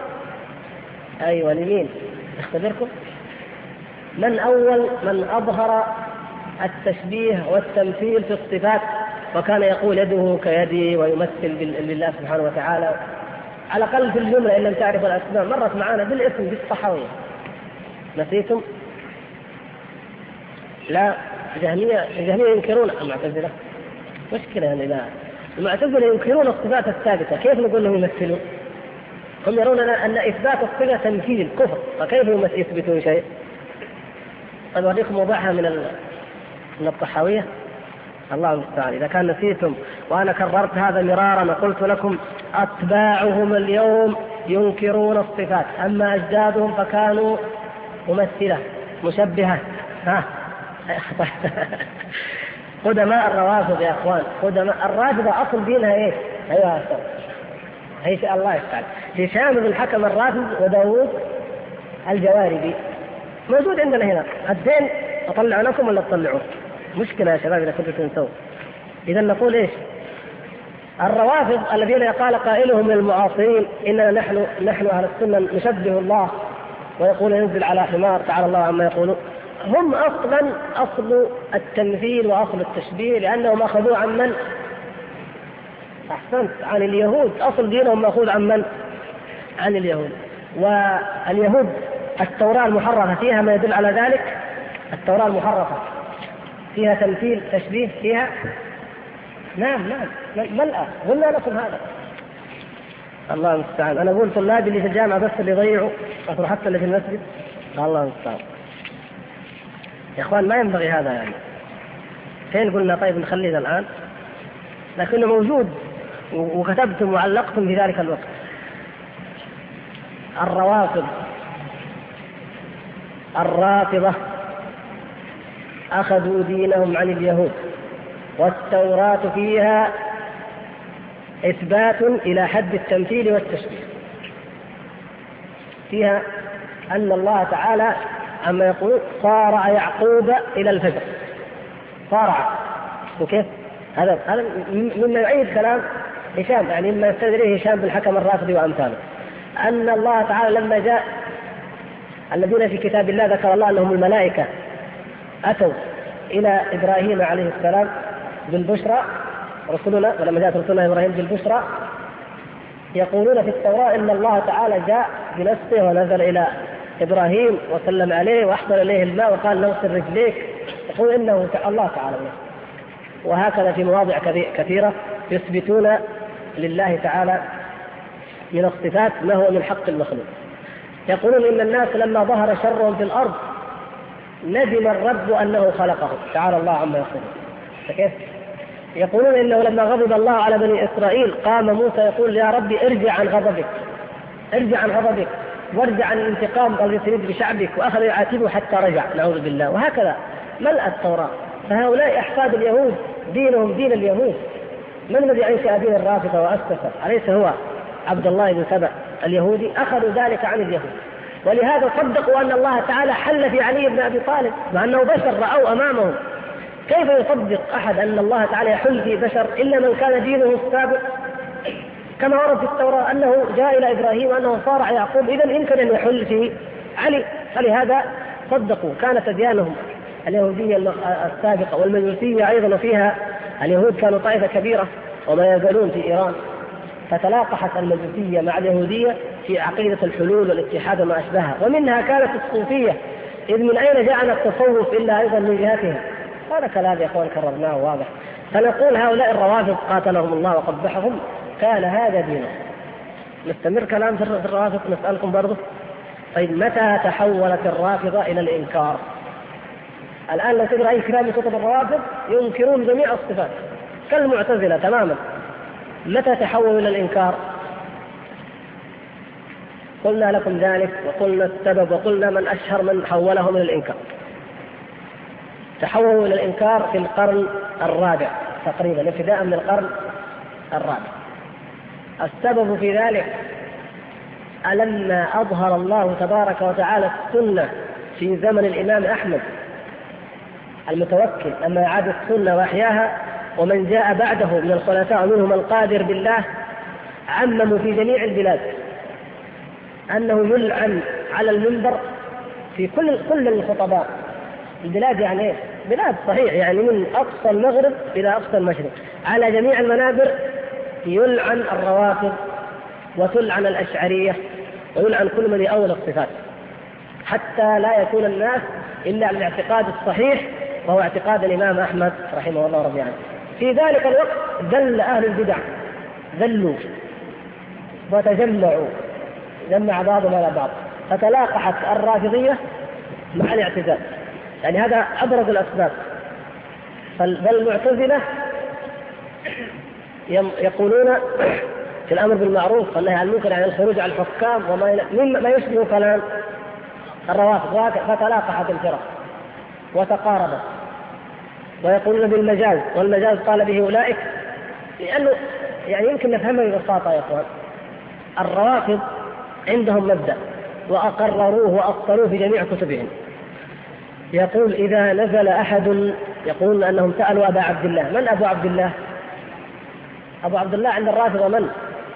S2: لمين؟ اختبركم من أول من أظهر التشبيه والتمثيل في الصفات، وكان يقول يده كيدي ويمثل بالله سبحانه وتعالى، على الأقل في الجملة إن لم تعرف الأسماء. مرت معنا بالاسم بالصحوية، نسيتم؟ لا، الجهمية ينكرون المعتزلة. مشكلة يعني. لا، المعتزلة ينكرون الصفات الثابتة، كيف نقول لهم يمثلون؟ هم يرون أن إثبات الصفة تمثيل كفر، فكيف يثبتون شيء؟ أنا أوريكم وضعها من من الطحاوية. الله المستعان. إذا كان نسيتم وأنا كررت هذا مرارا وقلت لكم أتباعهم اليوم ينكرون الصفات، أما أجدادهم فكانوا ممثلة مشبهة. قدماء الروافض يا أخوان، قدماء الرافضة أصل دينها إيه؟ أيها هي الله يستعان. هشام بن الحكم الرافض وداوود الجواربي موجود عندنا هنا. الدين أطلع لكم ولا تطلعوا؟ مشكلة يا شباب إذا كنتوا تنسوا. إذا نقول إيش؟ الروافض الذين قال قائلهم من المعاصرين إننا نحن أهل السنة نشبه الله ويقول ينزل على حمار تعالى الله عما يقولون، هم أصلا أصل التمثيل وأصل التشبيه، لأنهم أخذوا عن من؟ أحسنت، عن اليهود. أصل دينهم مأخوذ عن من؟ عن اليهود. واليهود التوراة المحرفة فيها ما يدل على ذلك. التوراة المحرفة فيها تمثيل تشبيه فيها. نعم ملأ. قلنا لكم هذا. الله المستعان. أنا أقول طلابي اللي في الجامعة بس اللي يضيعوا أو حتى اللي في المسجد. الله المستعان يا إخوان، ما ينبغي هذا يعني. فين قلنا طيب نخليه الآن؟ لكنه موجود وكتبتم وعلقتم في ذلك الوقت. الروافض الرافضة أخذوا دينهم عن اليهود، والتوراة فيها إثبات إلى حد التمثيل والتشبيه. فيها أن الله تعالى عما يقول صارع يعقوب إلى الفجر. صارع وكيف؟ هذا مما يعيد كلام هشام، يعني مما يستدريه هشام بالحكم الرافضي وأمثاله، أن الله تعالى لما جاء الذين في كتاب الله ذكر الله أنهم الملائكة أتوا إلى إبراهيم عليه السلام بالبشرى، رسلنا ولما جاءت رسلنا إبراهيم بالبشرى، يقولون في التوراة إن الله تعالى جاء بنفسه ونزل إلى إبراهيم وسلم عليه وأحضر إليه الماء وقال نغسل رجليك، يقول إنه الله تعالى. وهكذا في مواضع كثيرة يثبتون لله تعالى من الصفات ما هو من حق المخلوق. يقولون إن الناس لما ظهر شرهم في الأرض ندم الرب أنه خلقهم، تعالى الله عما يقولون. فكيف؟ يقولون إنه لما غضب الله على بني إسرائيل قام موسى يقول يا ربي ارجع عن غضبك، ارجع عن غضبك وارجع عن الانتقام الذي تريد بشعبك، وأخذ يعاتبه حتى رجع، نعوذ بالله. وهكذا ملأ التوراة. فهؤلاء أحفاد اليهود دينهم دين اليهود. من الذي أنشأ دين الرافضة وأسسه؟ أليس هو عبد الله بن سبأ اليهودي؟ أخذوا ذلك عن اليهود، ولهذا صدقوا أن الله تعالى حل في علي بن أبي طالب مع أنه بشر رأوا أمامهم. كيف يصدق أحد أن الله تعالى يحل في بشر إلا من كان دينه السابق؟ كما ورد في التوراة أنه جاء إلى إبراهيم أنه صارع يعقوب، إذن يمكن أن يحل في علي. فلهذا صدقوا. كانت أديانهم اليهودية السابقة والمجوسية أيضا فيها، اليهود كانوا طائفة كبيرة وما يزالون في إيران، فتلاقحت المجوسية مع اليهودية في عقيدة الحلول والاتحاد وما أشبهها، ومنها كانت الصوفية، إذ من أين جاءنا التصوف إلا أيضا من جهتهم. هذا كلام يا أخوان كررناه واضح. فنقول هؤلاء الروافض قاتلهم الله وقبحهم كان هذا دينهم. نستمر كلام في الروافض، نسألكم برضه طيب متى تحولت الرافضة إلى الإنكار؟ الآن لو تقرأ أي كتاب من كتب الروافض ينكرون جميع الصفات كالمعتزلة تماما. متى تحولوا إلى الإنكار؟ قلنا لكم ذلك وقلنا السبب وقلنا من أشهر من حولهم إلى الإنكار. تحولوا إلى الإنكار في القرن الرابع تقريبا، ابتداء من القرن الرابع. السبب في ذلك لما أظهر الله تبارك وتعالى السنة في زمن الإمام أحمد المتوكل، لما أعاد السنة وأحياها، ومن جاء بعده من الخلفاء منهم القادر بالله عمموا في جميع البلاد أنه يلعن على المنبر في كل الخطباء. البلاد يعني إيه؟ بلاد صحيح، يعني من أقصى المغرب إلى أقصى المشرق على جميع المنابر يلعن الروافض وتلعن الأشعرية ويلعن كل من يؤول الصفات، حتى لا يكون الناس إلا على الاعتقاد الصحيح وهو اعتقاد الإمام أحمد رحمه الله رضي عنه. في ذلك الوقت دل أهل البدع، ذلوا وتجمعوا، جمع بعضهم على بعض، فتلاقحت الرافضية مع الاعتزال. يعني هذا أبرز الأسباب. فالمعتزلة يقولون في الأمر بالمعروف والنهي عن المنكر عن الخروج على الحكام وما يشبه كلام الروافض، فتلاقحت الفرق وتقاربت، ويقولون بالمجاز، والمجاز قال به أولئك، لأنه يعني يمكن نفهمه ببساطة يا أخوان. الروافض عندهم مبدأ وأقرروه وأبطلوه في جميع كتبهم، يقول إذا نزل أحد، يقول أنهم سألوا أبا عبد الله. من أبو عبد الله؟ أبو عبد الله عند الرافضة من؟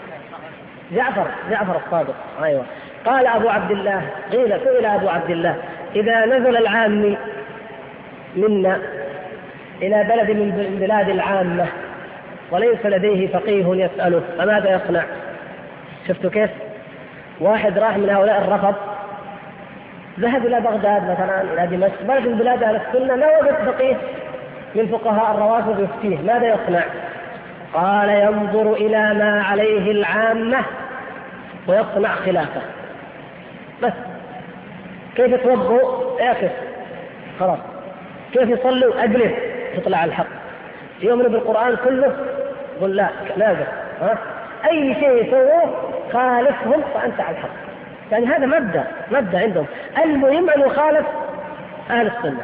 S2: جعفر الصادق. أيوة. قال أبو عبد الله، قيل سئل أبو عبد الله إذا نزل العامي منا إلى بلد من بلاد العامة وليس لديه فقيه يسأله فماذا يصنع؟ شفتوا كيف؟ واحد راح من هؤلاء الرفض ذهب إلى بغداد مثلا، إلى دمشق، بلد من بلاد أهل السنة، لا وجد فقيه من فقهاء الروافض يفتيه، ماذا يصنع؟ قال ينظر إلى ما عليه العامة ويصنع خلافه. بس كيف يتوضوا؟ اعكس خلاص. كيف يصلوا؟ أجلس تطلع الحق. يؤمن بالقرآن كله؟ قل لا ناقص. أي شيء يسووه خالفهم فأنت على الحق. يعني هذا مبدأ عندهم، المهم أن يخالف أهل السنة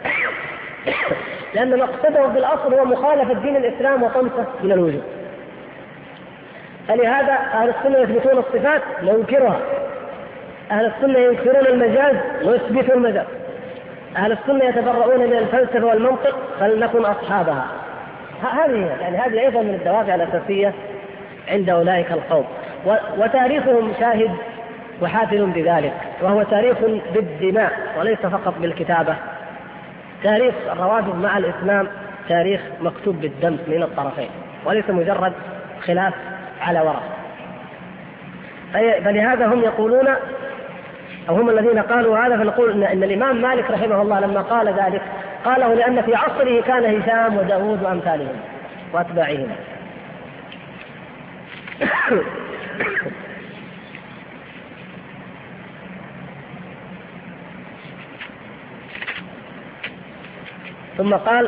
S2: لأن مقصدهم بالأصل هو مخالفة دين الإسلام وطمسه من الوجود. فلهذا أهل السنة يثبتون الصفات وينكرها، أهل السنة ينكرون المجاز ويثبتون المجاز، أهل السنة يتبرؤون من الفلسفة والمنطق فلنكن أصحابها. هذه أيضا من الدوافع الأساسية عند أولئك القوم. وتاريخهم شاهد وحافل بذلك، وهو تاريخ بالدماء وليس فقط بالكتابة. تاريخ الروافض مع الإسلام تاريخ مكتوب بالدم من الطرفين، وليس مجرد خلاف على ورق. فلهذا هم يقولون، أو هم الذين قالوا هذا، فنقول إن الإمام مالك رحمه الله لما قال ذلك قاله لأن في عصره كان هشام وداود وأمثالهم وأتباعهم. ثم قال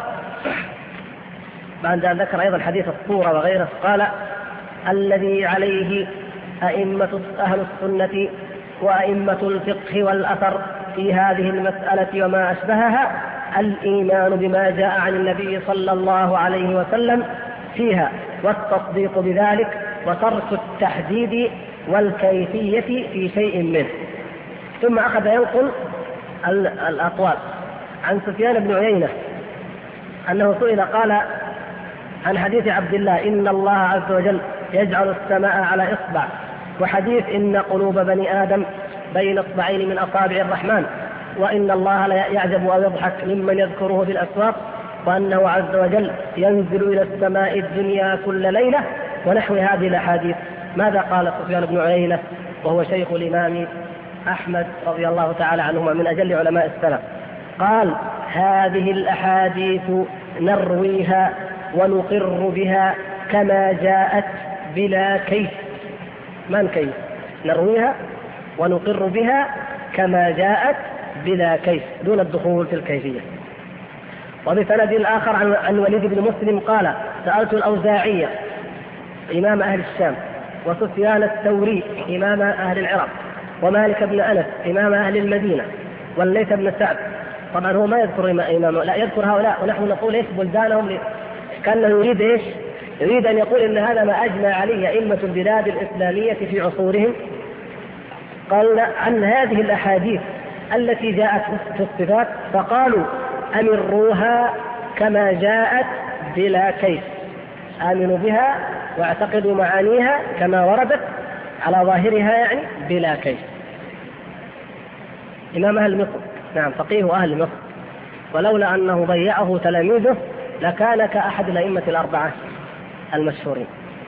S2: بعد أن ذكر أيضا حديث الصورة وغيره، قال الذي عليه أئمة أهل السنة وأئمة الفقه والأثر في هذه المسألة وما أشبهها الإيمان بما جاء عن النبي صلى الله عليه وسلم فيها والتصديق بذلك وترك التحديد والكيفية في شيء منه. ثم أخذ ينقل الأقوال عن سفيان بن عيينة أنه سئل قال عن حديث عبد الله إن الله عز وجل يجعل السماء على إصبع، وحديث إن قلوب بني آدم بين إصبعين من أصابع الرحمن، وإن الله لا يعجب أو يضحك ممن يذكره في الأسواق، وأنه عز وجل ينزل إلى السماء الدنيا كل ليلة، ونحو هذه الأحاديث. ماذا قال سفيان بن عيينة وهو شيخ الإمام أحمد رضي الله تعالى عنهما من أجل علماء السلف؟ قال هذه الأحاديث نرويها ونقر بها كما جاءت بلا كيف. من كيف؟ نرويها ونقر بها كما جاءت بلا كيف دون الدخول في الكيفية. وبسند الآخر عن وليد بن مسلم قال سألت الأوزاعية إمام أهل الشام، وسفيان الثوري إمام أهل العراق، ومالك بن أنس إمام أهل المدينة، والليث بن سعد. طبعا هو ما يذكر إمامه، لا يذكر هؤلاء، ونحن نقول إيش بلدانهم، كأنه يريد إيش؟ يريد أن يقول إن هذا ما أجمع عليه أئمة البلاد الإسلامية في عصورهم. قال عن هذه الأحاديث التي جاءت في الصفات فقالوا أمروها كما جاءت بلا كيف، آمنوا بها واعتقدوا معانيها كما وردت على ظاهرها يعني بلا كيف. إمام أهل مصر، نعم فقيه أهل مصر، ولولا أنه ضيعه تلاميذه لكان كأحد الأئمة الأربعة المشهورين.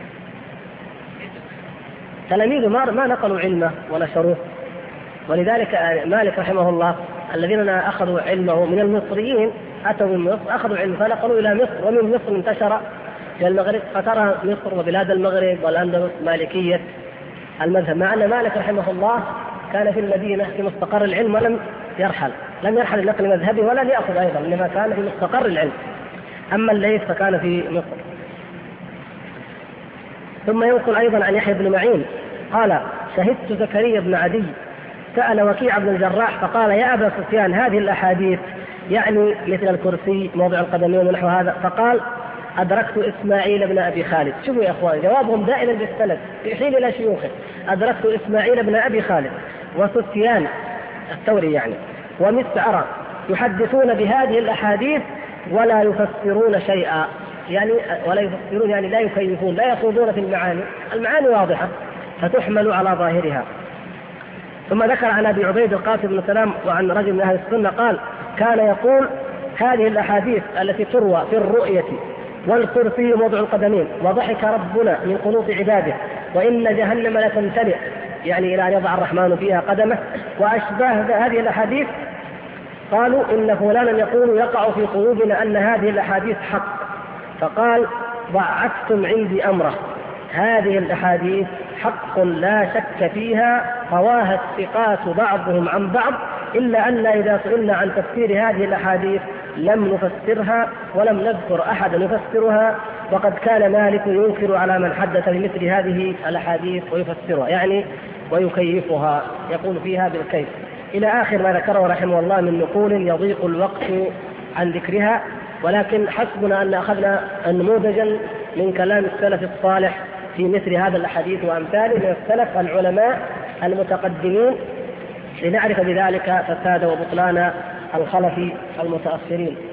S2: تلاميذه ما نقلوا علمه ونشروه، ولذلك مالك رحمه الله الذين أخذوا علمه من المصريين أتوا من مصر أخذوا علمه فنقلوا إلى مصر، ومن مصر انتشر إلى المغرب، فترى مصر وبلاد المغرب والأندلس مالكية المذهب، مع أن مالك رحمه الله كان في المدينة في مستقر العلم ولم يرحل لنقل مذهبه ولا ليأخذ أيضا، إنما كان في مستقر العلم. أما الليث فكان في مصر. ثم ينقل أيضا عن يحيى بن معين قال: شهدت زكريا بن عدي سأل وكيع بن الجراح فقال: يا أبا سفيان هذه الأحاديث يعني مثل الكرسي موضع القدمين ونحو هذا، فقال: أدركت إسماعيل بن أبي خالد. شوفوا يا أخوان جوابهم دائما بالسند يحيل إلى شيوخه: أدركت إسماعيل بن أبي خالد وسفيان الثوري يعني ومسعر يحدثون بهذه الأحاديث ولا يفسرون شيئا، يعني ولا يفسرون يعني لا يكيفون، لا يخوضون في المعاني واضحة فتحمل على ظاهرها. ثم ذكر عن أبي عبيد القاسم بن سلام وعن رجل من أهل السنة قال: كان يقول: هذه الأحاديث التي تروى في الرؤية والكرسي موضع القدمين وضحك ربنا من قنوط عباده وإن جهنم لتمتلئ، يعني إلى أن يضع الرحمن فيها قدمه، وأشباه هذه الأحاديث، قالوا إن فلانا يقول يقع في قلوبنا أن هذه الأحاديث حق، فقال: ضعفتم عندي أمره، هذه الأحاديث حق لا شك فيها، رواها الثقات بعضهم عن بعض، إلا أن إذا سئلنا عن تفسير هذه الأحاديث لم نفسرها ولم نذكر أحدا يفسرها، وقد كان مالك ينكر على من حدث بمثل هذه الأحاديث ويفسرها، يعني ويكيفها، يقول فيها بالكيف، إلى آخر ما ذكره رحمه الله من نقول يضيق الوقت عن ذكرها. ولكن حسبنا أن أخذنا نموذجا من كلام السلف الصالح في مثل هذا الحديث وأمثاله من السلف العلماء المتقدمين، لنعرف بذلك فساد وبطلان الخلف المتأخرين.